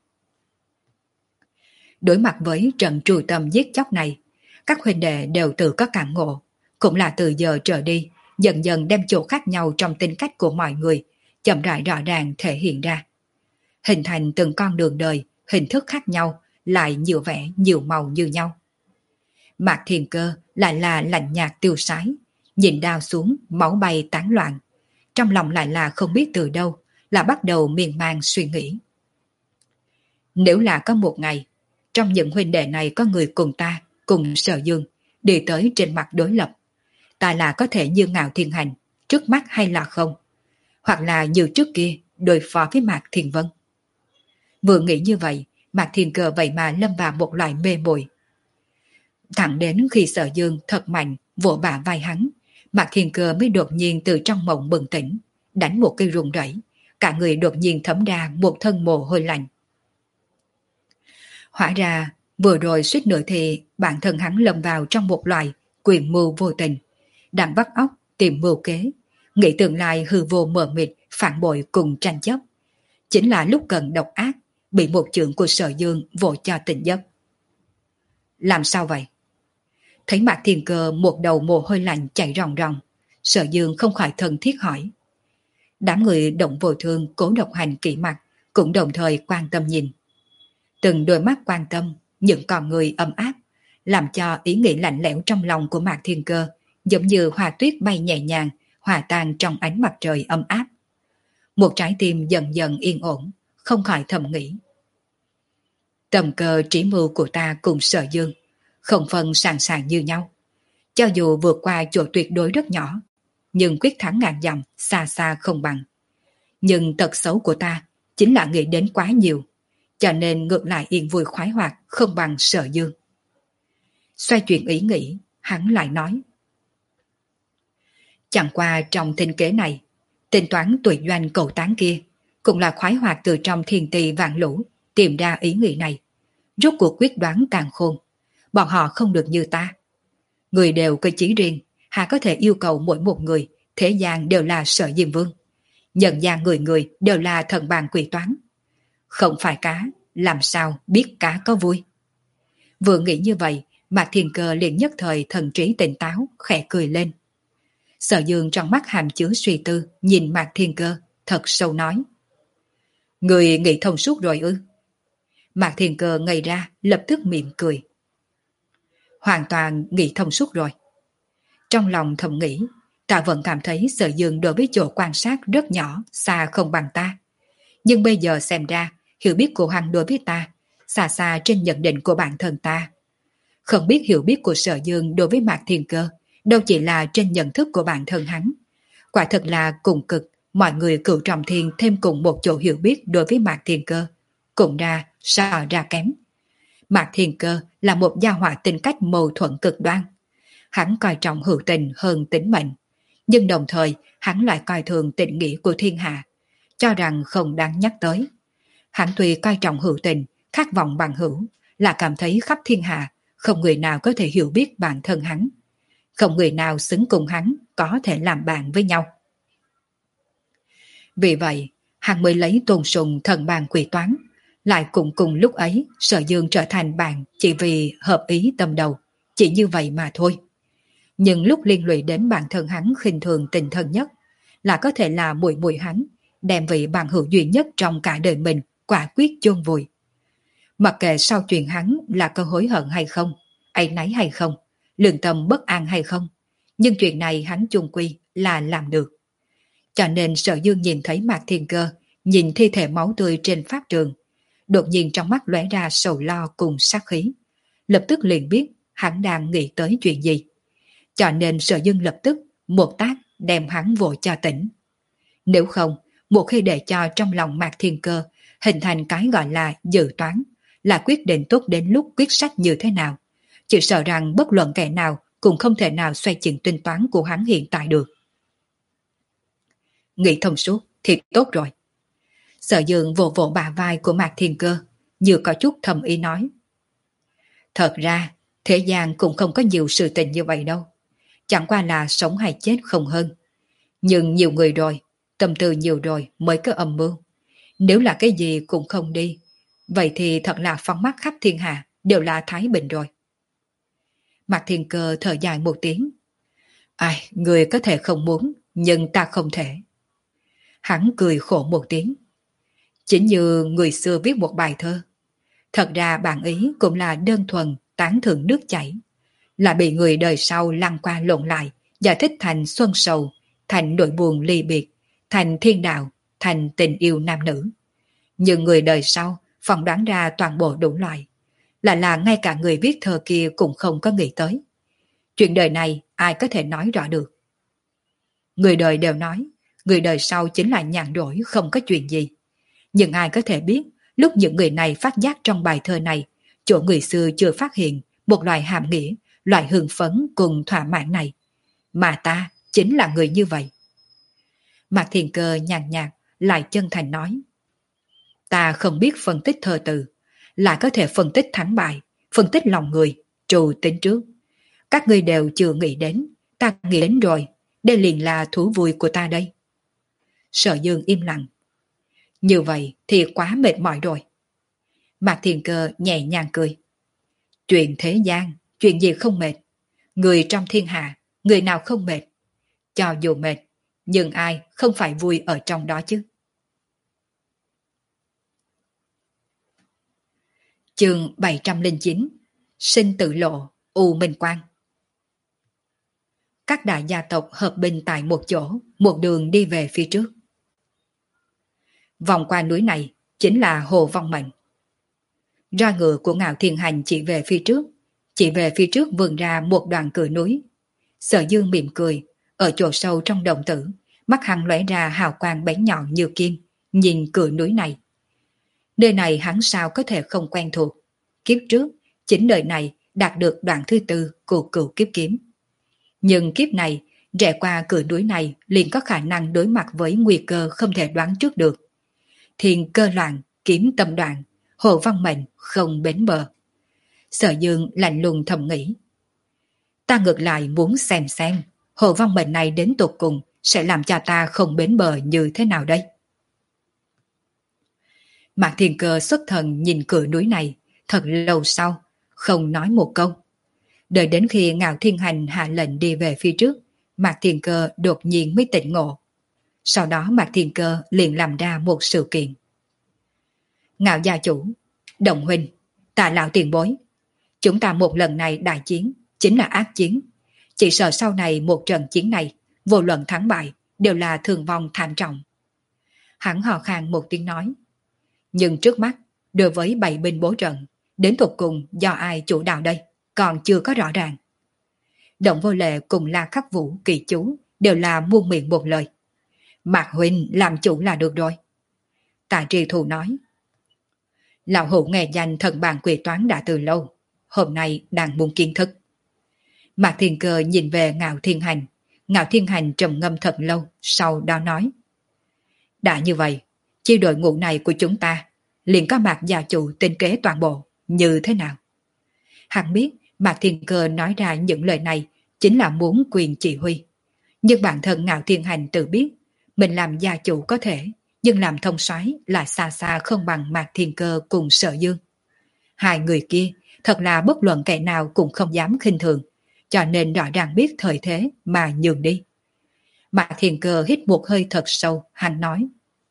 Đối mặt với trận trùi tâm giết chóc này, các huynh đệ đều tự có cảm ngộ, cũng là từ giờ trở đi, dần dần đem chỗ khác nhau trong tính cách của mọi người, chậm rãi rõ ràng thể hiện ra. Hình thành từng con đường đời, hình thức khác nhau, lại nhiều vẻ nhiều màu như nhau. Mạc Thiên Cơ lại là lạnh nhạt tiêu sái, nhìn đao xuống, máu bay tán loạn. Trong lòng lại là không biết từ đâu, là bắt đầu miên man suy nghĩ. Nếu là có một ngày, trong những huynh đệ này có người cùng ta, cùng Sở Dương, đi tới trên mặt đối lập, ta là có thể như Ngạo Thiên Hành, trước mắt hay là không? Hoặc là như trước kia, đối phó với Mạc Thiên Vân. Vừa nghĩ như vậy, Mạc Thiên Cơ vậy mà lâm vào một loại mê muội. Thẳng đến khi Sở Dương thật mạnh vỗ bả vai hắn, Mạc Thiên Cơ mới đột nhiên từ trong mộng bừng tỉnh, đánh một cây rung rẩy, cả người đột nhiên thấm ra một thân mồ hôi lạnh. Hóa ra, vừa rồi suýt nữa thì bản thân hắn lâm vào trong một loại quyền mưu vô tình, đang bắt óc tìm mưu kế, nghĩ tương lai hư vô mờ mịt, phản bội cùng tranh chấp. Chính là lúc cần độc ác, bị một chưởng của Sở Dương vỗ cho tỉnh giấc. Làm sao vậy? Thấy Mạc Thiên Cơ một đầu mồ hôi lạnh chảy ròng ròng, Sở Dương không khỏi thân thiết hỏi. Đám người Động Vô Thương Cố Độc Hành kỹ mặt cũng đồng thời quan tâm nhìn. Từng đôi mắt quan tâm, những con người ấm áp, làm cho ý nghĩ lạnh lẽo trong lòng của Mạc Thiên Cơ giống như hoa tuyết bay nhẹ nhàng, hòa tan trong ánh mặt trời ấm áp. Một trái tim dần dần yên ổn, không khỏi thầm nghĩ. Tầm cơ trí mưu của ta cùng Sở Dương, không phân sàng sàng như nhau. Cho dù vượt qua chỗ tuyệt đối rất nhỏ, nhưng quyết thắng ngàn dặm xa xa không bằng. Nhưng tật xấu của ta chính là nghĩ đến quá nhiều, cho nên ngược lại yên vui khoái hoạt không bằng Sở Dương. Xoay chuyển ý nghĩ, hắn lại nói. Chẳng qua trong thinh kế này, tính toán tuổi doanh cầu tán kia, cũng là khoái hoạt từ trong thiên tì vạn lũ, tìm ra ý nghĩ này. Rốt cuộc quyết đoán càng khôn, bọn họ không được như ta. Người đều có chí riêng, hà có thể yêu cầu mỗi một người, thế gian đều là Sở Diêm Vương. Nhân gian người người đều là thần bàn quỷ toán. Không phải cá, làm sao biết cá có vui. Vừa nghĩ như vậy, Mạc Thiên Cơ liền nhất thời thần trí tỉnh táo, khẽ cười lên. Sở Dương trong mắt hàm chứa suy tư, nhìn Mạc Thiên Cơ, thật sâu nói. Người nghĩ thông suốt rồi ư? Mạc Thiên Cơ ngây ra, lập tức mỉm cười. Hoàn toàn nghĩ thông suốt rồi. Trong lòng thầm nghĩ, ta vẫn cảm thấy Sở Dương đối với chỗ quan sát rất nhỏ, xa không bằng ta. Nhưng bây giờ xem ra, hiểu biết của hắn đối với ta, xa xa trên nhận định của bản thân ta. Không biết hiểu biết của Sở Dương đối với Mạc Thiên Cơ, đâu chỉ là trên nhận thức của bản thân hắn. Quả thật là cùng cực, mọi người cửu trọng thiên thêm cùng một chỗ hiểu biết đối với Mạc Thiên Cơ. Cũng ra, so ra kém. Mạc Thiên Cơ là một gia hỏa tính cách mâu thuẫn cực đoan. Hắn coi trọng hữu tình hơn tính mệnh. Nhưng đồng thời, hắn lại coi thường tình nghĩa của thiên hạ, cho rằng không đáng nhắc tới. Hắn tuy coi trọng hữu tình, khát vọng bằng hữu, là cảm thấy khắp thiên hạ, không người nào có thể hiểu biết bản thân hắn. Không người nào xứng cùng hắn có thể làm bạn với nhau. Vì vậy, hắn mới lấy tôn sùng thần bàn quỷ toán, lại cũng cùng lúc ấy Sở Dương trở thành bạn chỉ vì hợp ý tâm đầu, chỉ như vậy mà thôi. Nhưng lúc liên lụy đến bản thân hắn khinh thường tình thân nhất, là có thể là muội muội hắn, đem vị bằng hữu duy nhất trong cả đời mình quả quyết chôn vùi. Mặc kệ sau chuyện hắn là có hối hận hay không, áy náy hay không, lương tâm bất an hay không, nhưng chuyện này hắn chung quy là làm được. Cho nên Sở Dương nhìn thấy Mạc Thiên Cơ, nhìn thi thể máu tươi trên pháp trường, đột nhiên trong mắt lóe ra sầu lo cùng sát khí. Lập tức liền biết hắn đang nghĩ tới chuyện gì. Cho nên Sở Dương lập tức một tác đem hắn vội cho tỉnh. Nếu không, một khi để cho trong lòng Mạc Thiên Cơ hình thành cái gọi là dự toán, là quyết định tốt đến lúc quyết sách như thế nào, chỉ sợ rằng bất luận kẻ nào cũng không thể nào xoay chuyển tính toán của hắn hiện tại được. Nghĩ thông suốt thì tốt rồi. Sở Dương vỗ vỗ bả vai của Mạc Thiên Cơ, như có chút thầm ý nói. Thật ra, thế gian cũng không có nhiều sự tình như vậy đâu. Chẳng qua là sống hay chết không hơn. Nhưng nhiều người rồi, tâm tư nhiều rồi mới có âm mưu. Nếu là cái gì cũng không đi, vậy thì thật là phóng mắt khắp thiên hạ đều là Thái Bình rồi. Mạc Thiên Cơ thở dài một tiếng. Ai, người có thể không muốn, nhưng ta không thể. Hắn cười khổ một tiếng. Chính như người xưa viết một bài thơ. Thật ra bản ý cũng là đơn thuần tán thưởng nước chảy, là bị người đời sau lăn qua lộn lại, giải thích thành xuân sầu, thành nỗi buồn ly biệt, thành thiên đạo, thành tình yêu nam nữ. Nhưng người đời sau phỏng đoán ra toàn bộ đủ loại, lại là ngay cả người viết thơ kia cũng không có nghĩ tới. Chuyện đời này ai có thể nói rõ được. Người đời đều nói, người đời sau chính là nhàn rỗi không có chuyện gì. Nhưng ai có thể biết, lúc những người này phát giác trong bài thơ này, chỗ người xưa chưa phát hiện một loại hàm nghĩa, loại hưng phấn cùng thỏa mãn này. Mà ta chính là người như vậy. Mạc Thiên Cơ nhàn nhạt, lại chân thành nói. Ta không biết phân tích thơ từ, lại có thể phân tích thắng bại, phân tích lòng người, trù tính trước. Các ngươi đều chưa nghĩ đến, ta nghĩ đến rồi, đây liền là thú vui của ta đây. Sở Dương im lặng. Như vậy thì quá mệt mỏi rồi. Mạc Thiên Cơ nhẹ nhàng cười. Chuyện thế gian, chuyện gì không mệt. Người trong thiên hạ, người nào không mệt. Cho dù mệt, nhưng ai không phải vui ở trong đó chứ. Chương bảy trăm lẻ chín. Sinh tử lộ, U Minh Quang. Các đại gia tộc hợp binh tại một chỗ, một đường đi về phía trước. Vòng qua núi này chính là Hồ Vong Mệnh. Ra ngựa của Ngạo Thiên Hành chỉ về phía trước, chỉ về phía trước vươn ra một đoạn cửa núi. Sở Dương mỉm cười, ở chỗ sâu trong đồng tử, mắt hắn lóe ra hào quang bén nhọn như kim, nhìn cửa núi này. Nơi này hắn sao có thể không quen thuộc. Kiếp trước, chính đời này đạt được đoạn thứ tư của cửu kiếp kiếm. Nhưng kiếp này, rẽ qua cửa núi này liền có khả năng đối mặt với nguy cơ không thể đoán trước được. Thiên cơ loạn, kiếm tâm đoạn, Hồ Văn Mệnh không bến bờ. Sở Dương lạnh lùng thầm nghĩ. Ta ngược lại muốn xem xem, Hồ Văn Mệnh này đến tột cùng sẽ làm cho ta không bến bờ như thế nào đây? Mạc Thiên Cơ xuất thần nhìn cửa núi này, thật lâu sau, không nói một câu. Đợi đến khi Ngạo Thiên Hành hạ lệnh đi về phía trước, Mạc Thiên Cơ đột nhiên mới tỉnh ngộ. Sau đó Mạc Thiên Cơ liền làm ra một sự kiện. Ngạo gia chủ, Đồng huynh, Tạ lão tiền bối, chúng ta một lần này đại chiến, chính là ác chiến. Chỉ sợ sau này một trận chiến này, vô luận thắng bại, đều là thương vong thảm trọng. Hắn hò khan một tiếng nói. Nhưng trước mắt, đối với bảy binh bố trận, đến thuộc cùng do ai chủ đạo đây, còn chưa có rõ ràng. Động Vô Lệ cùng La Khắc Vũ, Kỳ Chú đều là muôn miệng một lời. Mạc huynh làm chủ là được rồi. Tạ Tri Thù nói. Lão hữu nghe danh thần bàn quỷ toán đã từ lâu, hôm nay đang muốn kiến thức. Mạc Thiên Cơ nhìn về Ngạo Thiên Hành, Ngạo Thiên Hành trầm ngâm thật lâu, sau đó nói. Đã như vậy, chi đội ngũ này của chúng ta, liền có Mạc gia chủ tinh kế toàn bộ, như thế nào? Hắn biết Mạc Thiên Cơ nói ra những lời này chính là muốn quyền chỉ huy. Nhưng bản thân Ngạo Thiên Hành tự biết, mình làm gia chủ có thể, nhưng làm thông soái là xa xa không bằng Mạc Thiên Cơ cùng Sở Dương. Hai người kia thật là bất luận kẻ nào cũng không dám khinh thường, cho nên rõ ràng biết thời thế mà nhường đi. Mạc Thiên Cơ hít một hơi thật sâu, hắn nói.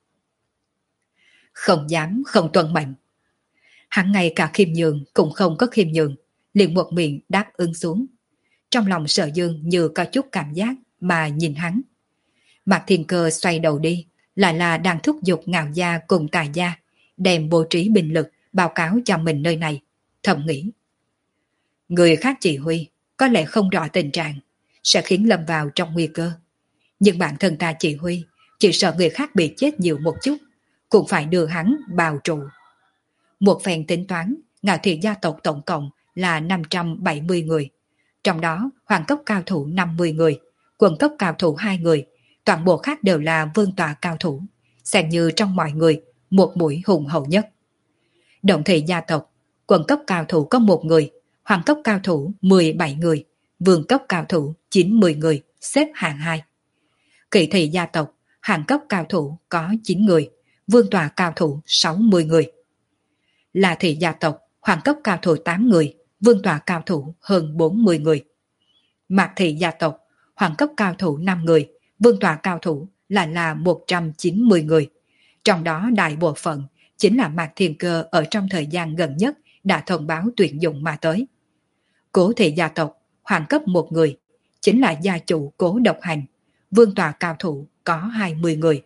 Không dám không tuân mệnh. Hắn ngay cả khiêm nhường cũng không có khiêm nhường, liền một miệng đáp ứng xuống. Trong lòng Sở Dương như có chút cảm giác mà nhìn hắn. Mạc Thiên Cơ xoay đầu đi, lại là đang thúc giục Ngạo gia cùng Tài gia, đem bố trí binh lực báo cáo cho mình nơi này, thầm nghĩ. Người khác chỉ huy, có lẽ không rõ tình trạng, sẽ khiến lâm vào trong nguy cơ. Nhưng bản thân ta chỉ huy, chỉ sợ người khác bị chết nhiều một chút, cũng phải đưa hắn bào trụ. Một phen tính toán, Ngạo thị gia tộc tổng cộng là năm trăm bảy mươi người, trong đó hoàng cấp cao thủ năm mươi người, quận cấp cao thủ hai người, toàn bộ khác đều là vương tọa cao thủ, xem như trong mọi người một mũi hùng hậu nhất. Động thị gia tộc, quận cấp cao thủ có một người, hoàng cấp cao thủ mười bảy người, vương cấp cao thủ chín mươi người, xếp hạng hai. Kỵ thị gia tộc, hoàng cấp cao thủ có chín người, vương tọa cao thủ sáu mươi người. La thị gia tộc, hoàng cấp cao thủ tám người, vương tọa cao thủ hơn bốn mươi người. Mạc thị gia tộc, hoàng cấp cao thủ năm người, vương tọa cao thủ là là một trăm chín mươi người. Trong đó đại bộ phận chính là Mạc Thiên Cơ ở trong thời gian gần nhất đã thông báo tuyển dụng mà tới. Cố thị gia tộc, hoàng cấp một người, chính là gia chủ Cố Độc Hành, vương tọa cao thủ có hai mươi người.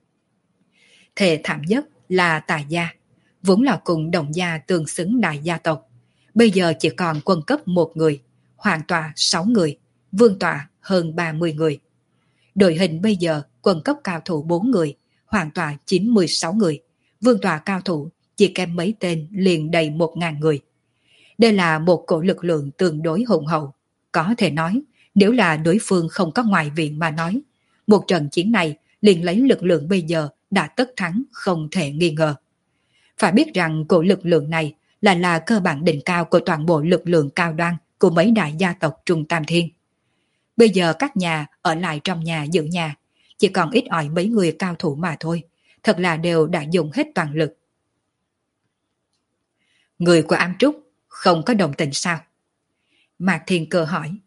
Thề thảm nhất là Tài gia, vốn là cùng Đồng gia tương xứng đại gia tộc, bây giờ chỉ còn quân cấp một người, hoàng tọa sáu người, vương tọa hơn ba mươi người. Đội hình bây giờ quân cấp cao thủ bốn người, hoàng tọa chín mươi sáu người, vương tọa cao thủ chỉ kém mấy tên liền đầy một ngàn người. Đây là một cổ lực lượng tương đối hùng hậu. Có thể nói, nếu là đối phương không có ngoại viện mà nói, một trận chiến này liền lấy lực lượng bây giờ đã tất thắng không thể nghi ngờ. Phải biết rằng cổ lực lượng này là là cơ bản đỉnh cao của toàn bộ lực lượng cao đoan của mấy đại gia tộc Trung Tam Thiên. Bây giờ các nhà ở lại trong nhà giữ nhà, chỉ còn ít ỏi mấy người cao thủ mà thôi, thật là đều đã dùng hết toàn lực. Người của Ám Trúc không có đồng tình sao? Mạc Thiên Cơ hỏi.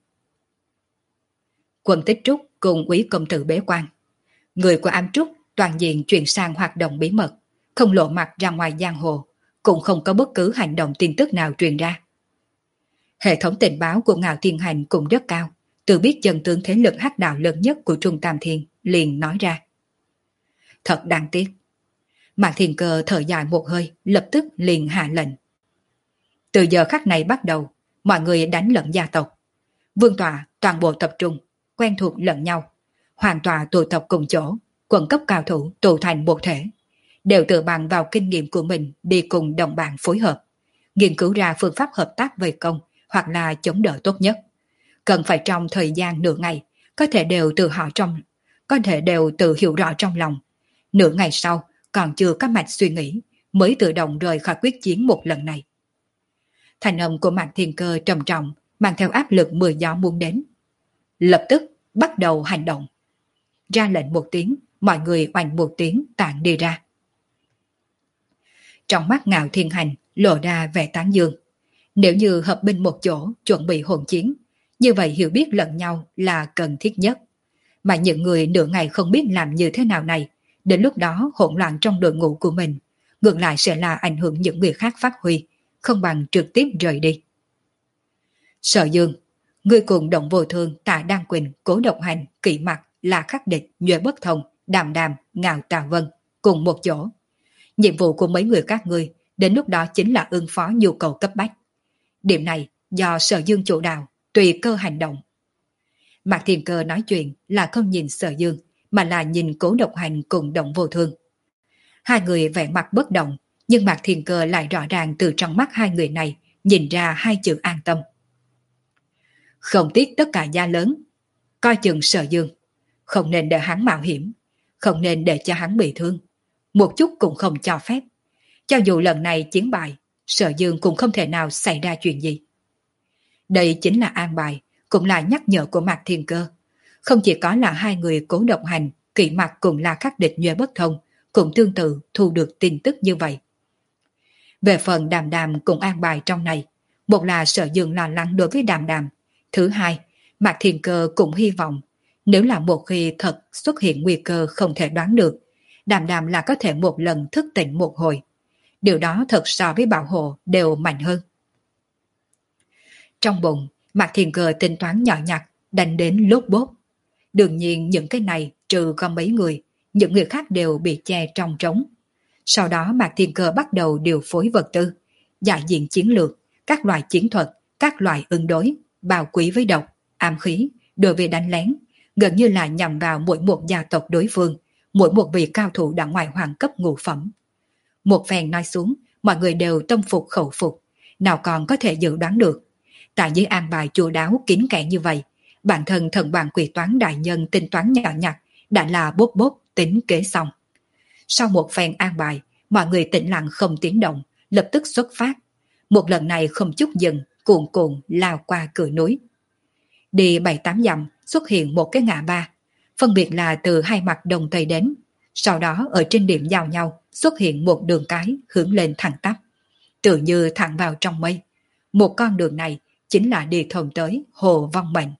Quân Tích Trúc cùng Úy công tử bế quan. Người của Ám Trúc toàn diện chuyển sang hoạt động bí mật, không lộ mặt ra ngoài giang hồ, cũng không có bất cứ hành động tin tức nào truyền ra. Hệ thống tình báo của Ngạo Thiên Hành cũng rất cao, tự biết chân tướng thế lực hắc đạo lớn nhất của Trung Tam Thiên, liền nói ra. Thật đáng tiếc. Mạc Thiên Cơ thở dài một hơi, lập tức liền hạ lệnh. Từ giờ khắc này bắt đầu, mọi người đánh lẫn gia tộc. Vương tọa toàn bộ tập trung, quen thuộc lẫn nhau. Hoàng tọa tụ tập cùng chỗ, quận cấp cao thủ tụ thành một thể. Đều tự bằng vào kinh nghiệm của mình đi cùng đồng bạn phối hợp, nghiên cứu ra phương pháp hợp tác vây công hoặc là chống đỡ tốt nhất. Cần phải trong thời gian nửa ngày, có thể đều tự họ trong, có thể đều tự hiểu rõ trong lòng. Nửa ngày sau, còn chưa có mạch suy nghĩ, mới tự động rời khỏi quyết chiến một lần này. Thành âm của Mạc Thiên Cơ trầm trọng, mang theo áp lực mưa gió muốn đến. Lập tức bắt đầu hành động. Ra lệnh một tiếng, mọi người oanh một tiếng tản đi ra. Trong mắt Ngạo Thiên Hành lộ ra vẻ tán dương. Nếu như hợp binh một chỗ chuẩn bị hỗn chiến, như vậy hiểu biết lẫn nhau là cần thiết nhất. Mà những người nửa ngày không biết làm như thế nào này, đến lúc đó hỗn loạn trong đội ngũ của mình, ngược lại sẽ là ảnh hưởng những người khác phát huy, không bằng trực tiếp rời đi. Sở Dương, người cùng Động Vô Thương, Tạ Đăng Quỳnh, Cố Độc Hành, Kỵ Mặc, là khắc địch, Nhuệ Bất Thông, Đàm Đàm, Ngạo Tà Vân, cùng một chỗ. Nhiệm vụ của mấy người các ngươi đến lúc đó chính là ứng phó nhu cầu cấp bách. Điểm này do Sở Dương chủ đạo, tùy cơ hành động. Mạc Thiên Cơ nói chuyện là không nhìn Sở Dương, mà là nhìn Cố Độc Hành cùng Động Vô Thương. Hai người vẻ mặt bất động, nhưng Mạc Thiên Cơ lại rõ ràng từ trong mắt hai người này nhìn ra hai chữ an tâm. Không tiếc tất cả giá lớn, coi chừng Sở Dương, không nên để hắn mạo hiểm, không nên để cho hắn bị thương, một chút cũng không cho phép. Cho dù lần này chiến bại, Sở Dương cũng không thể nào xảy ra chuyện gì. Đây chính là an bài, cũng là nhắc nhở của Mạc Thiên Cơ. Không chỉ có là hai người Cố Độc Hành, Kỵ Mặc cùng là khắc địch Nhuệ Bất Thông, cũng tương tự thu được tin tức như vậy. Về phần Đàm Đàm cũng an bài trong này, một là Sở Dương lo lắng đối với Đàm Đàm, thứ hai, Mạc Thiên Cơ cũng hy vọng nếu là một khi thật xuất hiện nguy cơ không thể đoán được, Đàm Đàm là có thể một lần thức tỉnh một hồi. Điều đó thật so với bảo hộ đều mạnh hơn. Trong bụng, Mạc Thiên Cơ tính toán nhỏ nhặt, đánh đến lốt bốt. Đương nhiên những cái này trừ có mấy người, những người khác đều bị che trong trống. Sau đó Mạc Thiên Cơ bắt đầu điều phối vật tư, đại diện chiến lược, các loại chiến thuật, các loại ứng đối, bào quý với độc, ám khí, đối với đánh lén, gần như là nhằm vào mỗi một gia tộc đối phương, mỗi một vị cao thủ đã ngoài hoàng cấp ngũ phẩm. Một phen nói xuống, mọi người đều tâm phục khẩu phục, nào còn có thể dự đoán được. Tại dưới an bài chu đáo kín kẽ như vậy, bản thân thần bàn quỷ toán đại nhân tính toán nhỏ nhặt đã là bốp bốp tính kế xong. Sau một phen an bài, mọi người tĩnh lặng không tiếng động, lập tức xuất phát. Một lần này không chút dừng, cuồn cuộn lao qua cửa núi. Đi bảy tám dặm xuất hiện một cái ngã ba, phân biệt là từ hai mặt đông tây đến. Sau đó ở trên điểm giao nhau xuất hiện một đường cái hướng lên thẳng tắp, tự như thẳng vào trong mây. Một con đường này chính là đi thông tới Hồ Vong Mệnh.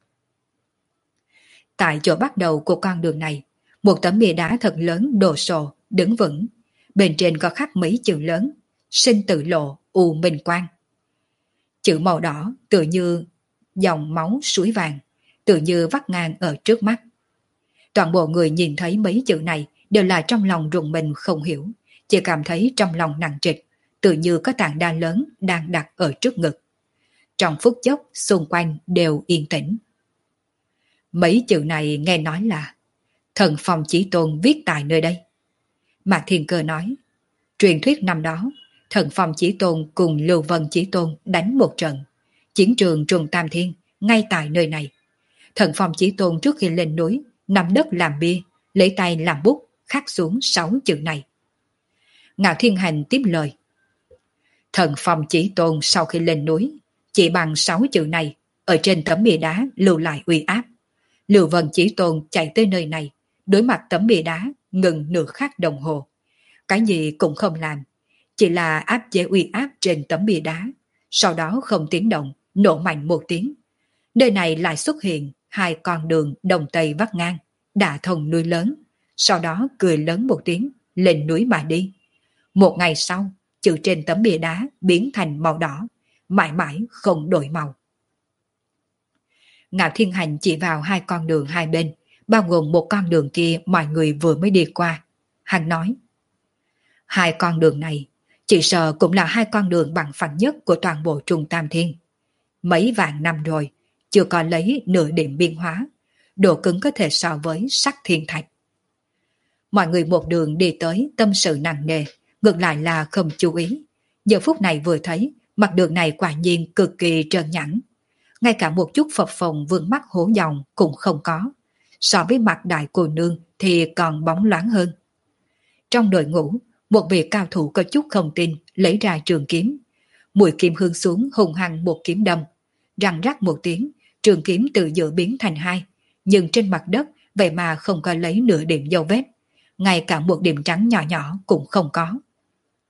Tại chỗ bắt đầu của con đường này, một tấm bia đá thật lớn đồ sộ đứng vững, bên trên có khắc mấy chữ lớn: Sinh Tử Lộ, U Minh Quang. Chữ màu đỏ tự như dòng máu suối vàng, tự như vắt ngang ở trước mắt. Toàn bộ người nhìn thấy mấy chữ này đều là trong lòng rùng mình không hiểu, chỉ cảm thấy trong lòng nặng trịch, tự như có tảng đá lớn đang đặt ở trước ngực. Trong phút chốc xung quanh đều yên tĩnh. Mấy chữ này nghe nói là Thần Phong Chí Tôn viết tại nơi đây. Mạc Thiên Cơ nói, truyền thuyết năm đó, Thần Phong Chí Tôn cùng Lưu Vân Chí Tôn đánh một trận, chiến trường Trùng Tam Thiên ngay tại nơi này. Thần Phong Chí Tôn trước khi lên núi nắm đất làm bia, lấy tay làm bút khắc xuống sáu chữ này. Ngạo Thiên Hành tiếp lời, Thần Phong Chí Tôn sau khi lên núi chỉ bằng sáu chữ này ở trên tấm bia đá lưu lại uy áp. Lưu Vân Chí Tôn chạy tới nơi này, đối mặt tấm bia đá ngừng nửa khắc đồng hồ, cái gì cũng không làm, chỉ là áp chế uy áp trên tấm bia đá. Sau đó không tiếng động, nổ mạnh một tiếng, nơi này lại xuất hiện hai con đường đông tây vắt ngang, đả thông núi lớn. Sau đó cười lớn một tiếng, lên núi mà đi. Một ngày sau, chữ trên tấm bia đá biến thành màu đỏ, mãi mãi không đổi màu. Ngạo Thiên Hành chỉ vào hai con đường hai bên, bao gồm một con đường kia mọi người vừa mới đi qua. Hắn nói, hai con đường này chỉ sợ cũng là hai con đường bằng phẳng nhất của toàn bộ Trung Tam Thiên. Mấy vạn năm rồi, chưa có lấy nửa điểm biên hóa, độ cứng có thể so với sắt thiên thạch. Mọi người một đường đi tới tâm sự nặng nề, ngược lại là không chú ý. Giờ phút này vừa thấy, mặt đường này quả nhiên cực kỳ trơn nhẵn. Ngay cả một chút phập phồng vương mắc hố dòng cũng không có. So với mặt đại cô nương thì còn bóng loáng hơn. Trong đội ngũ, một vị cao thủ có chút không tin lấy ra trường kiếm. Mũi kiếm hướng xuống hùng hăng một kiếm đâm. Răng rắc một tiếng, trường kiếm từ giữa biến thành hai. Nhưng trên mặt đất vậy mà không có lấy nửa điểm dấu vết. Ngay cả một điểm trắng nhỏ nhỏ cũng không có.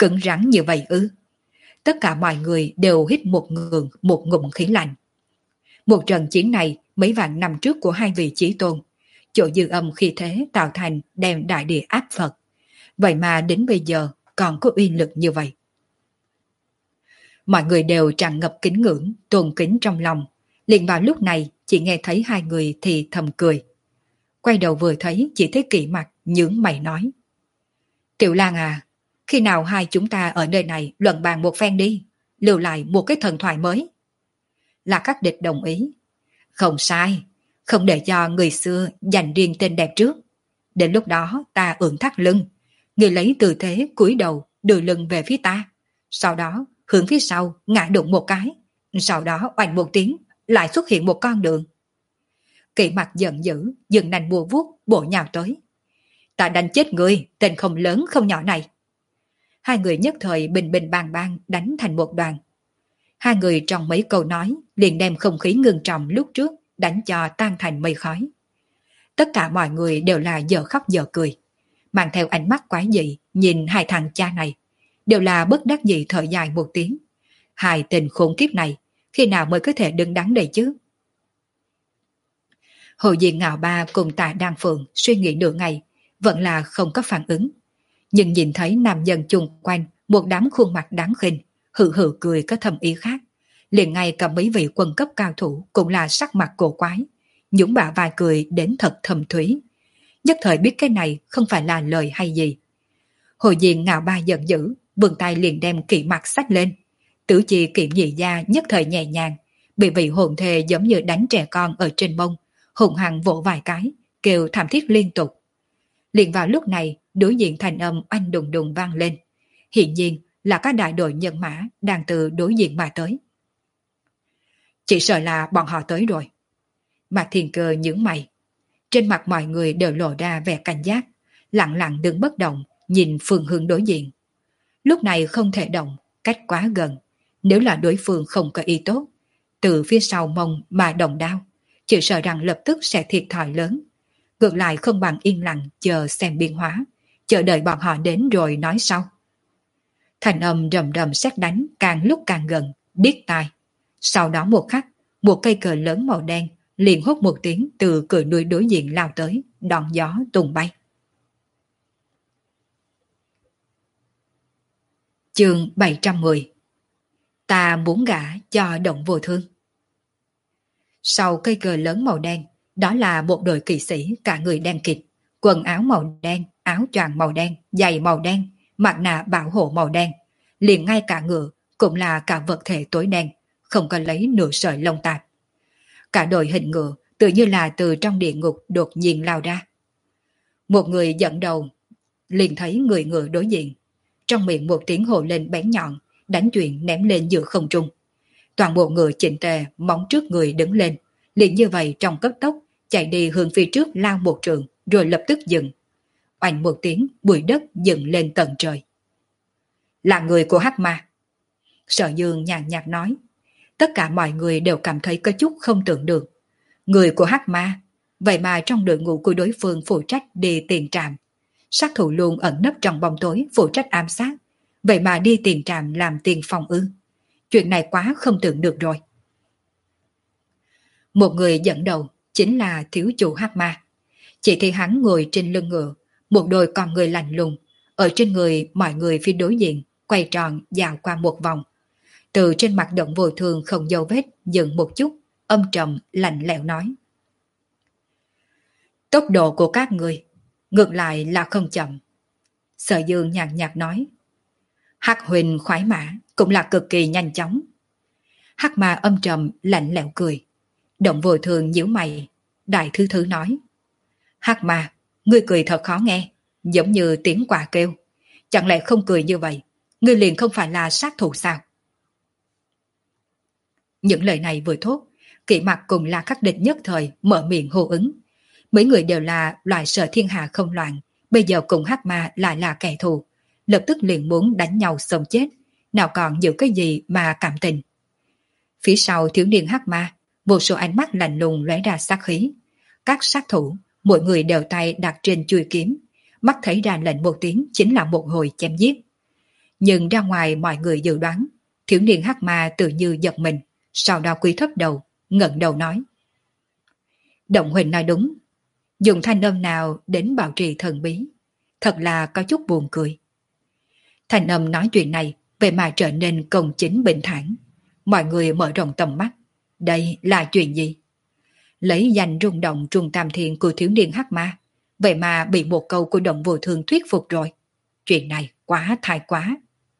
Cứng rắn như vậy ư? Tất cả mọi người đều hít một ngụm một ngụm khí lạnh. Một trận chiến này mấy vạn năm trước của hai vị chí tôn, chỗ dư âm khi thế tạo thành đem đại địa áp Phật. Vậy mà đến bây giờ còn có uy lực như vậy. Mọi người đều tràn ngập kính ngưỡng, tôn kính trong lòng. Liền vào lúc này chỉ nghe thấy hai người thì thầm cười. Quay đầu vừa thấy chỉ thấy Kỷ Mặc nhướng mày nói: Tiểu Lang à, khi nào hai chúng ta ở nơi này luận bàn một phen đi, lưu lại một cái thần thoại mới. Là các địch đồng ý. Không sai, không để cho người xưa giành riêng tên đẹp trước. Đến lúc đó ta ưỡn thắt lưng, người lấy tư thế cúi đầu đưa lưng về phía ta. Sau đó hướng phía sau ngã đụng một cái. Sau đó oanh một tiếng lại xuất hiện một con đường. Kỷ Mặc giận dữ, dừng nành bùa vuốt bổ nhào tới. Ta đánh chết người, tên không lớn không nhỏ này. Hai người nhất thời bình bình bang bang đánh thành một đoàn. Hai người trong mấy câu nói liền đem không khí ngưng trọng lúc trước đánh cho tan thành mây khói. Tất cả mọi người đều là giờ khóc giờ cười, mang theo ánh mắt quái dị nhìn hai thằng cha này, đều là bất đắc dĩ thở dài một tiếng. Hai tình khốn kiếp này khi nào mới có thể đứng đắn đây chứ? Hồ Diên Ngạo Ba cùng Tạ Đan Phượng suy nghĩ nửa ngày vẫn là không có phản ứng, nhưng nhìn thấy nam nhân chung quanh một đám khuôn mặt đáng khinh, hự hự cười có thầm ý khác. Liền ngay cả mấy vị quân cấp cao thủ cũng là sắc mặt cổ quái, nhún bả vai cười đến thật thầm thúy. Nhất thời biết cái này không phải là lời hay gì. Hồ Diên Ngạo Ba giận dữ, vươn tay liền đem Kỷ Mặc xách lên. Tử Chi Kiểm Nhị Gia nhất thời nhẹ nhàng, bị vị hồn thề giống như đánh trẻ con ở trên mông, hùng hăng vỗ vài cái, kêu thảm thiết liên tục. Liền vào lúc này, đối diện thành âm oanh đùng đùng vang lên. Hiện nhiên là các đại đội nhân mã đang từ đối diện mà tới. Chỉ sợ là bọn họ tới rồi. Mạc Thiên Cơ nhướng mày. Trên mặt mọi người đều lộ ra vẻ cảnh giác, lặng lặng đứng bất động, nhìn phương hướng đối diện. Lúc này không thể động, cách quá gần. Nếu là đối phương không có ý tốt, từ phía sau mông mà động đao, chỉ sợ rằng lập tức sẽ thiệt thòi lớn. Ngược lại không bằng yên lặng chờ xem biến hóa, chờ đợi bọn họ đến rồi nói sau. Thành âm rầm rầm sét đánh càng lúc càng gần, điếc tai. Sau đó một khắc, một cây cờ lớn màu đen liền hốt một tiếng từ cửa núi đối diện lao tới, đón gió tung bay. Chương bảy trăm mười. Ta muốn gả cho Động Vô Thương. Sau cây cờ lớn màu đen, đó là một đội kỵ sĩ cả người đen kịt, quần áo màu đen, áo choàng màu đen, giày màu đen, mặt nạ bảo hộ màu đen, liền ngay cả ngựa cũng là cả vật thể tối đen, không có lấy nửa sợi lông tạp. Cả đội hình ngựa tự như là từ trong địa ngục đột nhiên lao ra. Một người dẫn đầu liền thấy người ngựa đối diện, trong miệng một tiếng hồ lên bén nhọn, đánh chuyện ném lên giữa không trung. Toàn bộ ngựa chỉnh tề, móng trước người đứng lên, liền như vậy trong cấp tốc chạy đi hướng phía trước lao một trường, rồi lập tức dừng. Oanh một tiếng, bụi đất dựng lên tận trời. Là người của Hắc Ma. Sở Dương nhàn nhạt nói. Tất cả mọi người đều cảm thấy có chút không tưởng được. Người của Hắc Ma, vậy mà trong đội ngũ của đối phương phụ trách đi tiền trạm. Sát thủ luôn ẩn nấp trong bóng tối phụ trách ám sát, vậy mà đi tiền trạm làm tiền phòng ư. Chuyện này quá không tưởng được rồi. Một người dẫn đầu chính là thiếu chủ Hắc Ma. Chỉ thấy hắn ngồi trên lưng ngựa, một đôi con người lạnh lùng, ở trên người mọi người phía đối diện, quay tròn dạo qua một vòng. Từ trên mặt Động Vô Thương không dấu vết dừng một chút, âm trầm lạnh lẽo nói. Tốc độ của các người, ngược lại là không chậm. Sở Dương nhàn nhạt nói. Hắc Huỳnh khoái mã cũng là cực kỳ nhanh chóng. Hắc Ma âm trầm lạnh lẽo cười. Động Vô Thương nhíu mày, đại thứ thứ nói. Hắc Ma, ngươi cười thật khó nghe, giống như tiếng quạ kêu. Chẳng lẽ không cười như vậy, ngươi liền không phải là sát thủ sao? Những lời này vừa thốt, Kỷ Mặc cùng là khắc địch nhất thời mở miệng hô ứng. Mấy người đều là loại sợ thiên hạ không loạn, bây giờ cùng Hắc Ma lại là kẻ thù, lập tức liền muốn đánh nhau sống chết, nào còn giữ cái gì mà cảm tình. Phía sau thiếu niên Hắc Ma, một số ánh mắt lạnh lùng lóe ra sát khí. Các sát thủ, mỗi người đều tay đặt trên chuôi kiếm, mắt thấy ra lệnh một tiếng chính là một hồi chém giết. Nhưng ra ngoài mọi người dự đoán, thiếu niên hắc ma tự như giật mình, sau đó cúi thấp đầu, ngẩng đầu nói. Động huynh nói đúng, dùng thanh âm nào đến bảo trì thần bí, thật là có chút buồn cười. Thanh âm nói chuyện này, vậy mà trở nên công chính bình thản. Mọi người mở rộng tầm mắt, đây là chuyện gì? Lấy danh rung động trung tam thiên của thiếu niên hắc ma, vậy mà bị một câu của Động Vô Thương thuyết phục rồi. Chuyện này quá thái quá.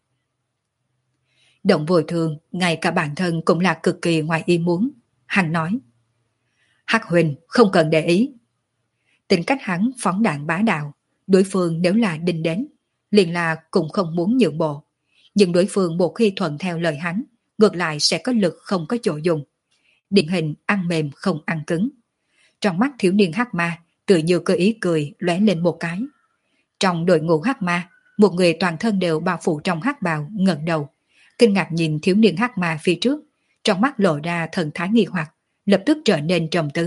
Động Vô Thương, ngay cả bản thân cũng là cực kỳ ngoài ý muốn. Hắn nói, Hắc huynh không cần để ý. Tính cách hắn phóng đạn bá đạo, đối phương nếu là đinh đến, liền là cũng không muốn nhượng bộ. Nhưng đối phương một khi thuận theo lời hắn, ngược lại sẽ có lực không có chỗ dùng. Điển hình ăn mềm không ăn cứng. Trong mắt thiếu niên hắc ma, tự như cơ ý cười lóe lên một cái. Trong đội ngũ hắc ma, một người toàn thân đều bao phủ trong hắc bào ngẩng đầu, kinh ngạc nhìn thiếu niên hắc ma phía trước, trong mắt lộ ra thần thái nghi hoặc, lập tức trở nên trầm tư.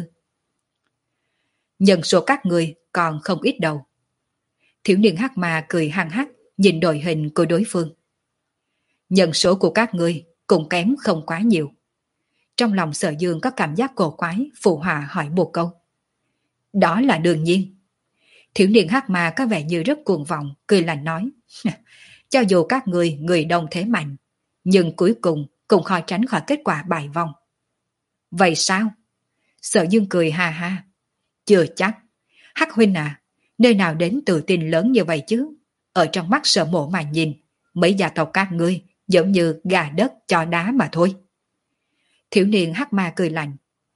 Nhân số các người còn không ít đâu. Thiếu niên hắc ma cười hăng hắc, nhìn đội hình của đối phương. Nhân số của các người cũng kém không quá nhiều. Trong lòng Sở Dương có cảm giác cổ quái, phụ họa hỏi một câu. Đó là đương nhiên. Thiếu niên hắc ma có vẻ như rất cuồng vọng, cười lạnh nói. Cho dù các người người đông thế mạnh, nhưng cuối cùng cũng khó tránh khỏi kết quả bại vong. Vậy sao? Sở Dương cười ha ha. Chưa chắc. Hắc huynh à, nơi nào đến tự tin lớn như vậy chứ? Ở trong mắt Sở Mộ mà nhìn, mấy gia tộc các ngươi giống như gà đất cho đá mà thôi. Thiếu niên hắc ma cười lạnh.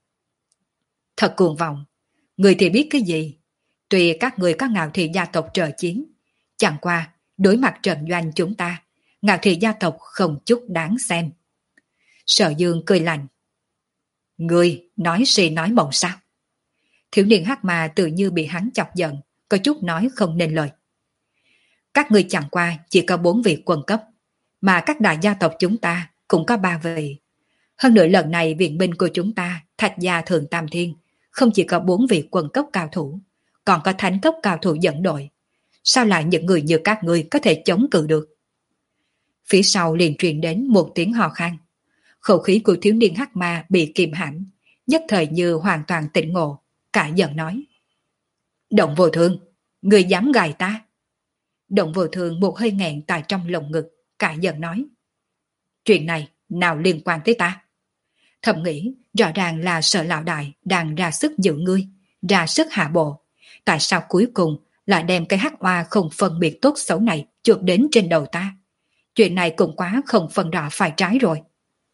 Thật cuồng vọng, người thì biết cái gì? Tuy các người có Ngạo Thị gia tộc trợ chiến, chẳng qua đối mặt trận doanh chúng ta, Ngạo Thị gia tộc không chút đáng xem. Sở Dương cười lạnh. Người nói si nói mộng sao? Thiếu niên hắc ma tự như bị hắn chọc giận, có chút nói không nên lời. Các người chẳng qua chỉ có bốn vị quân cấp, mà các đại gia tộc chúng ta cũng có ba vị. Hơn nữa lần này viện binh của chúng ta, Thạch Gia Thượng Tam Thiên, không chỉ có bốn vị quân cấp cao thủ, còn có thánh cấp cao thủ dẫn đội. Sao lại những người như các ngươi có thể chống cự được? Phía sau liền truyền đến một tiếng hò khan. Khẩu khí của thiếu niên hắc ma bị kìm hãm, nhất thời như hoàn toàn tỉnh ngộ, cả giận nói. Động Vô Thương, người dám gài ta? Động Vô Thương một hơi nghẹn tại trong lồng ngực, cả giận nói. Chuyện này nào liên quan tới ta? Thầm nghĩ rõ ràng là Sở lão đại đang ra sức giữ ngươi, ra sức hạ bộ. Tại sao cuối cùng lại đem cái hắc oa không phân biệt tốt xấu này chuột đến trên đầu ta? Chuyện này cũng quá không phân rõ phải trái rồi.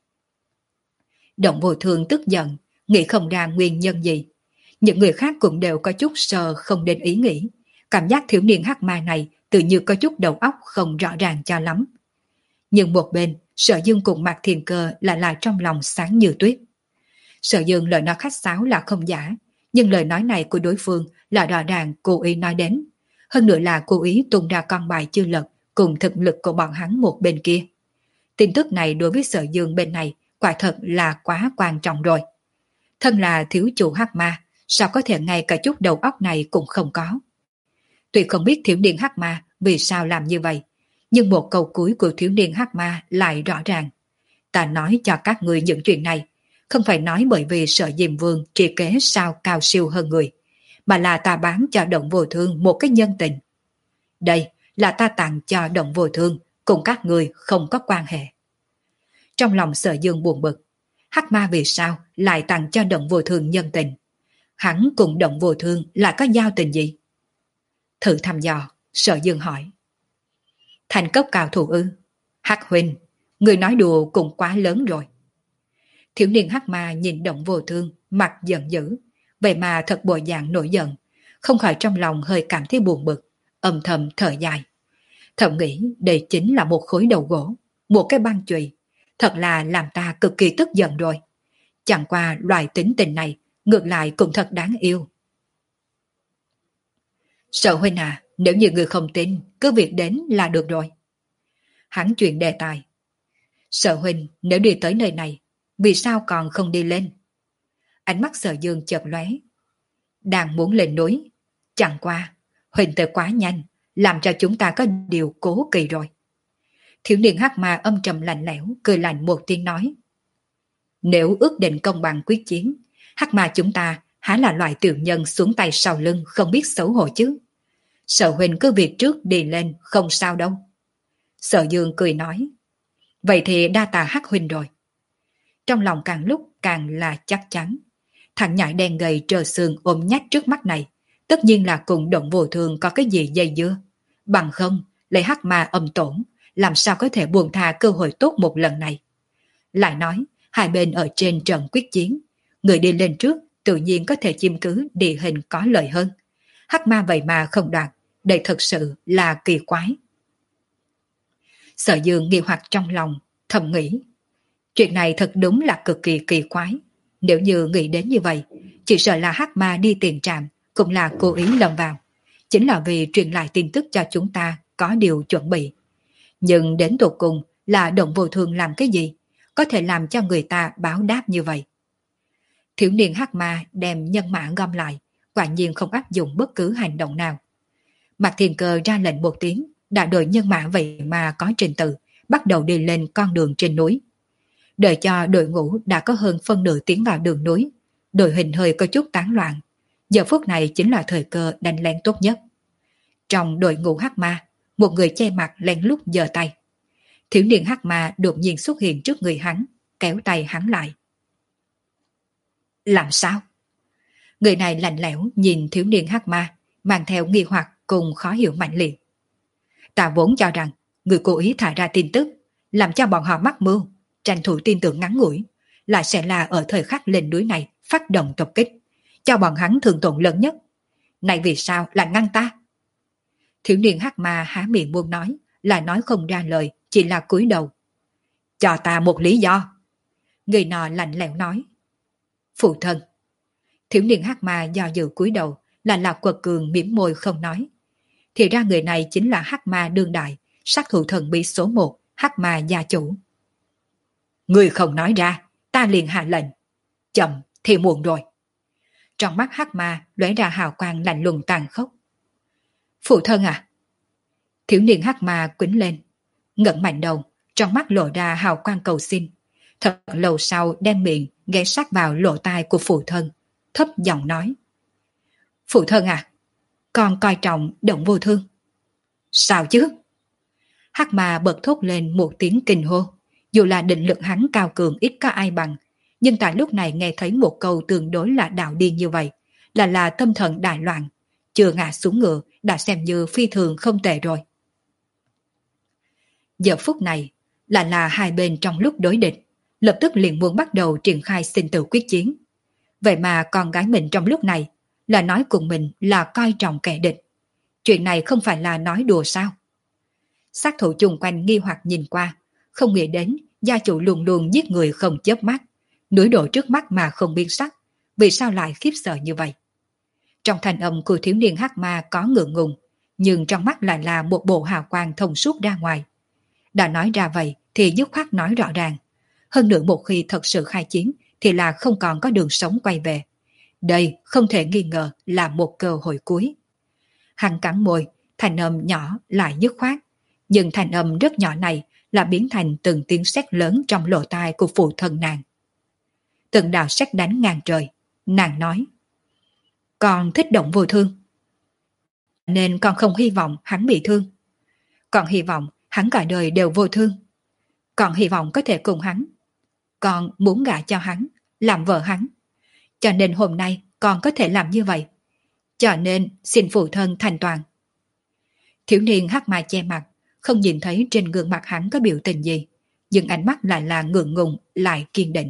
Động Vô Thương tức giận, nghĩ không ra nguyên nhân gì. Những người khác cũng đều có chút sờ không đến ý nghĩ. Cảm giác thiếu niên hắc ma này tự như có chút đầu óc không rõ ràng cho lắm. Nhưng một bên, Sở Dương cùng Mạc Thiền Cơ lại là trong lòng sáng như tuyết. Sở Dương lời nói khách sáo là không giả, nhưng lời nói này của đối phương là rõ ràng cố ý nói đến. Hơn nữa là cố ý tung ra con bài chưa lật cùng thực lực của bọn hắn một bên kia. Tin tức này đối với Sở Dương bên này quả thật là quá quan trọng rồi. Thân là thiếu chủ hắc ma, sao có thể ngay cả chút đầu óc này cũng không có. Tuy không biết thiếu niên hắc ma vì sao làm như vậy, nhưng một câu cuối của thiếu niên hắc ma lại rõ ràng. Ta nói cho các người những chuyện này, không phải nói bởi vì Sở Diêm Vương trị kế sao cao siêu hơn người, mà là ta bán cho Động Vô Thương một cái nhân tình. Đây là ta tặng cho Động Vô Thương, cùng các người không có quan hệ. Trong lòng Sở Dương buồn bực, hắc ma vì sao lại tặng cho Động Vô Thương nhân tình? Hắn cùng Động Vô Thương là có giao tình gì? Thử thăm dò, Sở Dương hỏi. Thành cấp cao thủ ư? Hắc huynh, người nói đùa cũng quá lớn rồi. Thiếu niên hắc ma nhìn Động Vô Thương, mặt giận dữ, vậy mà thật bộ dạng nổi giận, không khỏi trong lòng hơi cảm thấy buồn bực, âm thầm thở dài. Thầm nghĩ đây chính là một khối đầu gỗ, một cái băng chùy, thật là làm ta cực kỳ tức giận rồi. Chẳng qua loại tính tình này, ngược lại cũng thật đáng yêu. Sở huynh à, nếu như người không tin, cứ việc đến là được rồi. Hắn chuyển đề tài. Sở huynh, nếu đi tới nơi này, vì sao còn không đi lên? Ánh mắt Sở Dương chợt lóe. Đang muốn lên núi, chẳng qua, huynh tới quá nhanh, làm cho chúng ta có điều cố kỳ rồi. Thiếu niên hắc ma âm trầm lạnh lẽo, cười lạnh một tiếng nói. Nếu ước định công bằng quyết chiến, hắc ma chúng ta há là loại tiểu nhân xuống tay sau lưng không biết xấu hổ chứ. Sở huynh cứ việc trước đi lên, không sao đâu. Sở Dương cười nói. Vậy thì đa tạ hắc huynh rồi. Trong lòng càng lúc càng là chắc chắn. Thằng nhãi đen gầy trơ xương ôm nhách trước mắt này, tất nhiên là cùng Động Vô Thương có cái gì dây dưa. Bằng không, lấy hắc ma âm tổn, làm sao có thể buông tha cơ hội tốt một lần này. Lại nói, hai bên ở trên trận quyết chiến, người đi lên trước tự nhiên có thể chiếm cứ địa hình có lợi hơn. Hắc ma vậy mà không đoạt, đây thật sự là kỳ quái. Sở Dương nghi hoặc trong lòng, thầm nghĩ. Chuyện này thật đúng là cực kỳ kỳ quái. Nếu như nghĩ đến như vậy, chỉ sợ là hắc ma đi tiền trạm cũng là cố ý lầm vào. Chính là vì truyền lại tin tức cho chúng ta có điều chuẩn bị. Nhưng đến tột cùng là Động Vô Thương làm cái gì, có thể làm cho người ta báo đáp như vậy. Thiếu niên hắc ma đem nhân mã gom lại, quả nhiên không áp dụng bất cứ hành động nào. Mạc Thiên Cơ ra lệnh một tiếng, đã đội nhân mã vậy mà có trình tự, bắt đầu đi lên con đường trên núi. Đợi cho đội ngũ đã có hơn phân nửa tiến vào đường núi, đội hình hơi có chút tán loạn. Giờ phút này chính là thời cơ đánh lén tốt nhất. Trong đội ngũ hắc ma, một người che mặt lén lút giơ tay. Thiếu niên hắc ma đột nhiên xuất hiện trước người hắn, kéo tay hắn lại. Làm sao? Người này lạnh lẽo nhìn thiếu niên hắc ma, mang theo nghi hoặc cùng khó hiểu mạnh liệt. Ta vốn cho rằng người cố ý thả ra tin tức, làm cho bọn họ mắc mưu, tranh thủ tin tưởng ngắn ngủi, lại sẽ là ở thời khắc lên núi này phát động tập kích, cho bọn hắn thương tổn lớn nhất. Này vì sao lại ngăn ta? Thiếu niên hắc ma há miệng muốn nói, lại nói không ra lời, chỉ là cúi đầu. Cho ta một lý do. Người nọ lạnh lẽo nói. Phụ thân. Thiếu niên hắc ma do dự cúi đầu, là Lạc Quật Cường mỉm môi không nói. Thì ra người này chính là hắc ma đương đại, sát thủ thần bí số một, hắc ma gia chủ. Người không nói ra, ta liền hạ lệnh. Chậm thì muộn rồi. Trong mắt hắc ma lóe ra hào quang lạnh lùng tàn khốc. Phụ thân à? Thiếu niên hắc ma quýnh lên, ngẩng mạnh đầu, trong mắt lộ ra hào quang cầu xin. Thật lâu sau đem miệng ghé sát vào lỗ tai của phụ thân, thấp giọng nói. Phụ thân à, con coi trọng Động Vô Thương. Sao chứ? Hắc ma bật thốt lên một tiếng kinh hô. Dù là định lực hắn cao cường ít có ai bằng, nhưng tại lúc này nghe thấy một câu tương đối là đạo điên như vậy, là là tâm thần đại loạn, chưa ngã xuống ngựa đã xem như phi thường không tệ rồi. Giờ phút này là là hai bên trong lúc đối địch, lập tức liền muốn bắt đầu triển khai sinh tử quyết chiến. Vậy mà con gái mình trong lúc này là nói cùng mình là coi trọng kẻ địch. Chuyện này không phải là nói đùa sao? Sát thủ chung quanh nghi hoặc nhìn qua, không nghĩ đến gia chủ luôn luôn giết người không chớp mắt, núi đổ trước mắt mà không biến sắc, vì sao lại khiếp sợ như vậy? Trong thanh âm của thiếu niên hắc ma có ngượng ngùng, nhưng trong mắt lại là một bộ hào quang thông suốt ra ngoài. Đã nói ra vậy thì dứt khoát nói rõ ràng. Hơn nữa một khi thật sự khai chiến thì là không còn có đường sống quay về. Đây không thể nghi ngờ là một cơ hội cuối. Hắn cắn môi, thanh âm nhỏ lại dứt khoát, nhưng thanh âm rất nhỏ này là biến thành từng tiếng sét lớn trong lỗ tai của phụ thân nàng. Từng đạo sét đánh ngang trời, nàng nói. Con thích Động Vô Thương, nên con không hy vọng hắn bị thương. Con hy vọng hắn cả đời đều vô thương. Con hy vọng có thể cùng hắn. Con muốn gả cho hắn, làm vợ hắn. Cho nên hôm nay con có thể làm như vậy. Cho nên xin phụ thân thành toàn. Thiếu niên hắc ma che mặt, không nhìn thấy trên gương mặt hắn có biểu tình gì, nhưng ánh mắt lại là ngượng ngùng, lại kiên định.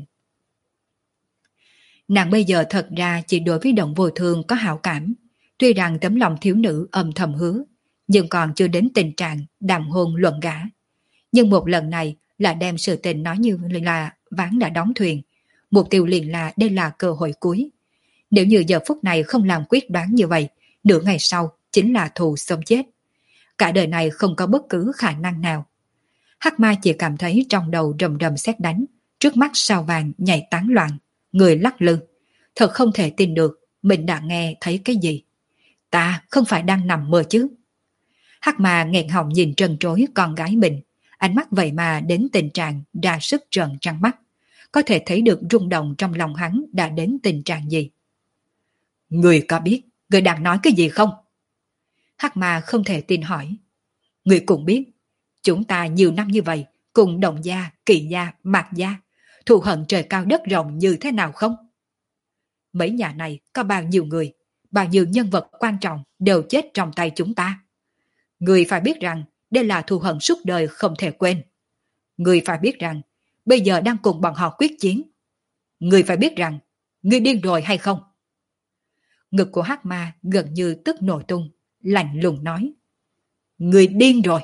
Nàng bây giờ thật ra chỉ đối với Động Vô Thương có hảo cảm, tuy rằng tấm lòng thiếu nữ âm thầm hứa, nhưng còn chưa đến tình trạng đàm hôn luận gả. Nhưng một lần này là đem sự tình nói như là ván đã đóng thuyền, mục tiêu liền là đây là cơ hội cuối. Nếu như giờ phút này không làm quyết đoán như vậy, nửa ngày sau chính là thù sống chết. Cả đời này không có bất cứ khả năng nào. Hắc ma chỉ cảm thấy trong đầu rầm rầm sét đánh, trước mắt sao vàng nhảy tán loạn, người lắc lư. Thật không thể tin được mình đã nghe thấy cái gì. Ta không phải đang nằm mơ chứ? Hắc ma nghẹn họng nhìn trân trối con gái mình, Ánh mắt vậy mà đến tình trạng ra sức trợn trắng mắt. Có thể thấy được rung động trong lòng hắn đã đến tình trạng gì. Người có biết người đang nói cái gì không? Hắc Ma không thể tin hỏi. Người cũng biết, chúng ta nhiều năm như vậy, cùng Đồng gia, Kỳ gia, Mạc gia, thù hận trời cao đất rộng như thế nào không? Mấy nhà này có bao nhiêu người, bao nhiêu nhân vật quan trọng đều chết trong tay chúng ta. Người phải biết rằng đây là thù hận suốt đời không thể quên. Người phải biết rằng bây giờ đang cùng bọn họ quyết chiến. Người phải biết rằng người điên rồi hay không? Ngực của Hắc Ma gần như tức nổ tung, lạnh lùng nói. Người điên rồi.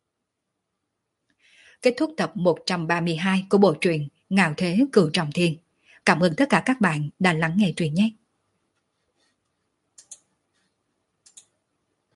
Kết thúc tập một trăm ba mươi hai của bộ truyện Ngạo Thế Cửu Trọng Thiên. Cảm ơn tất cả các bạn đã lắng nghe truyện nhé.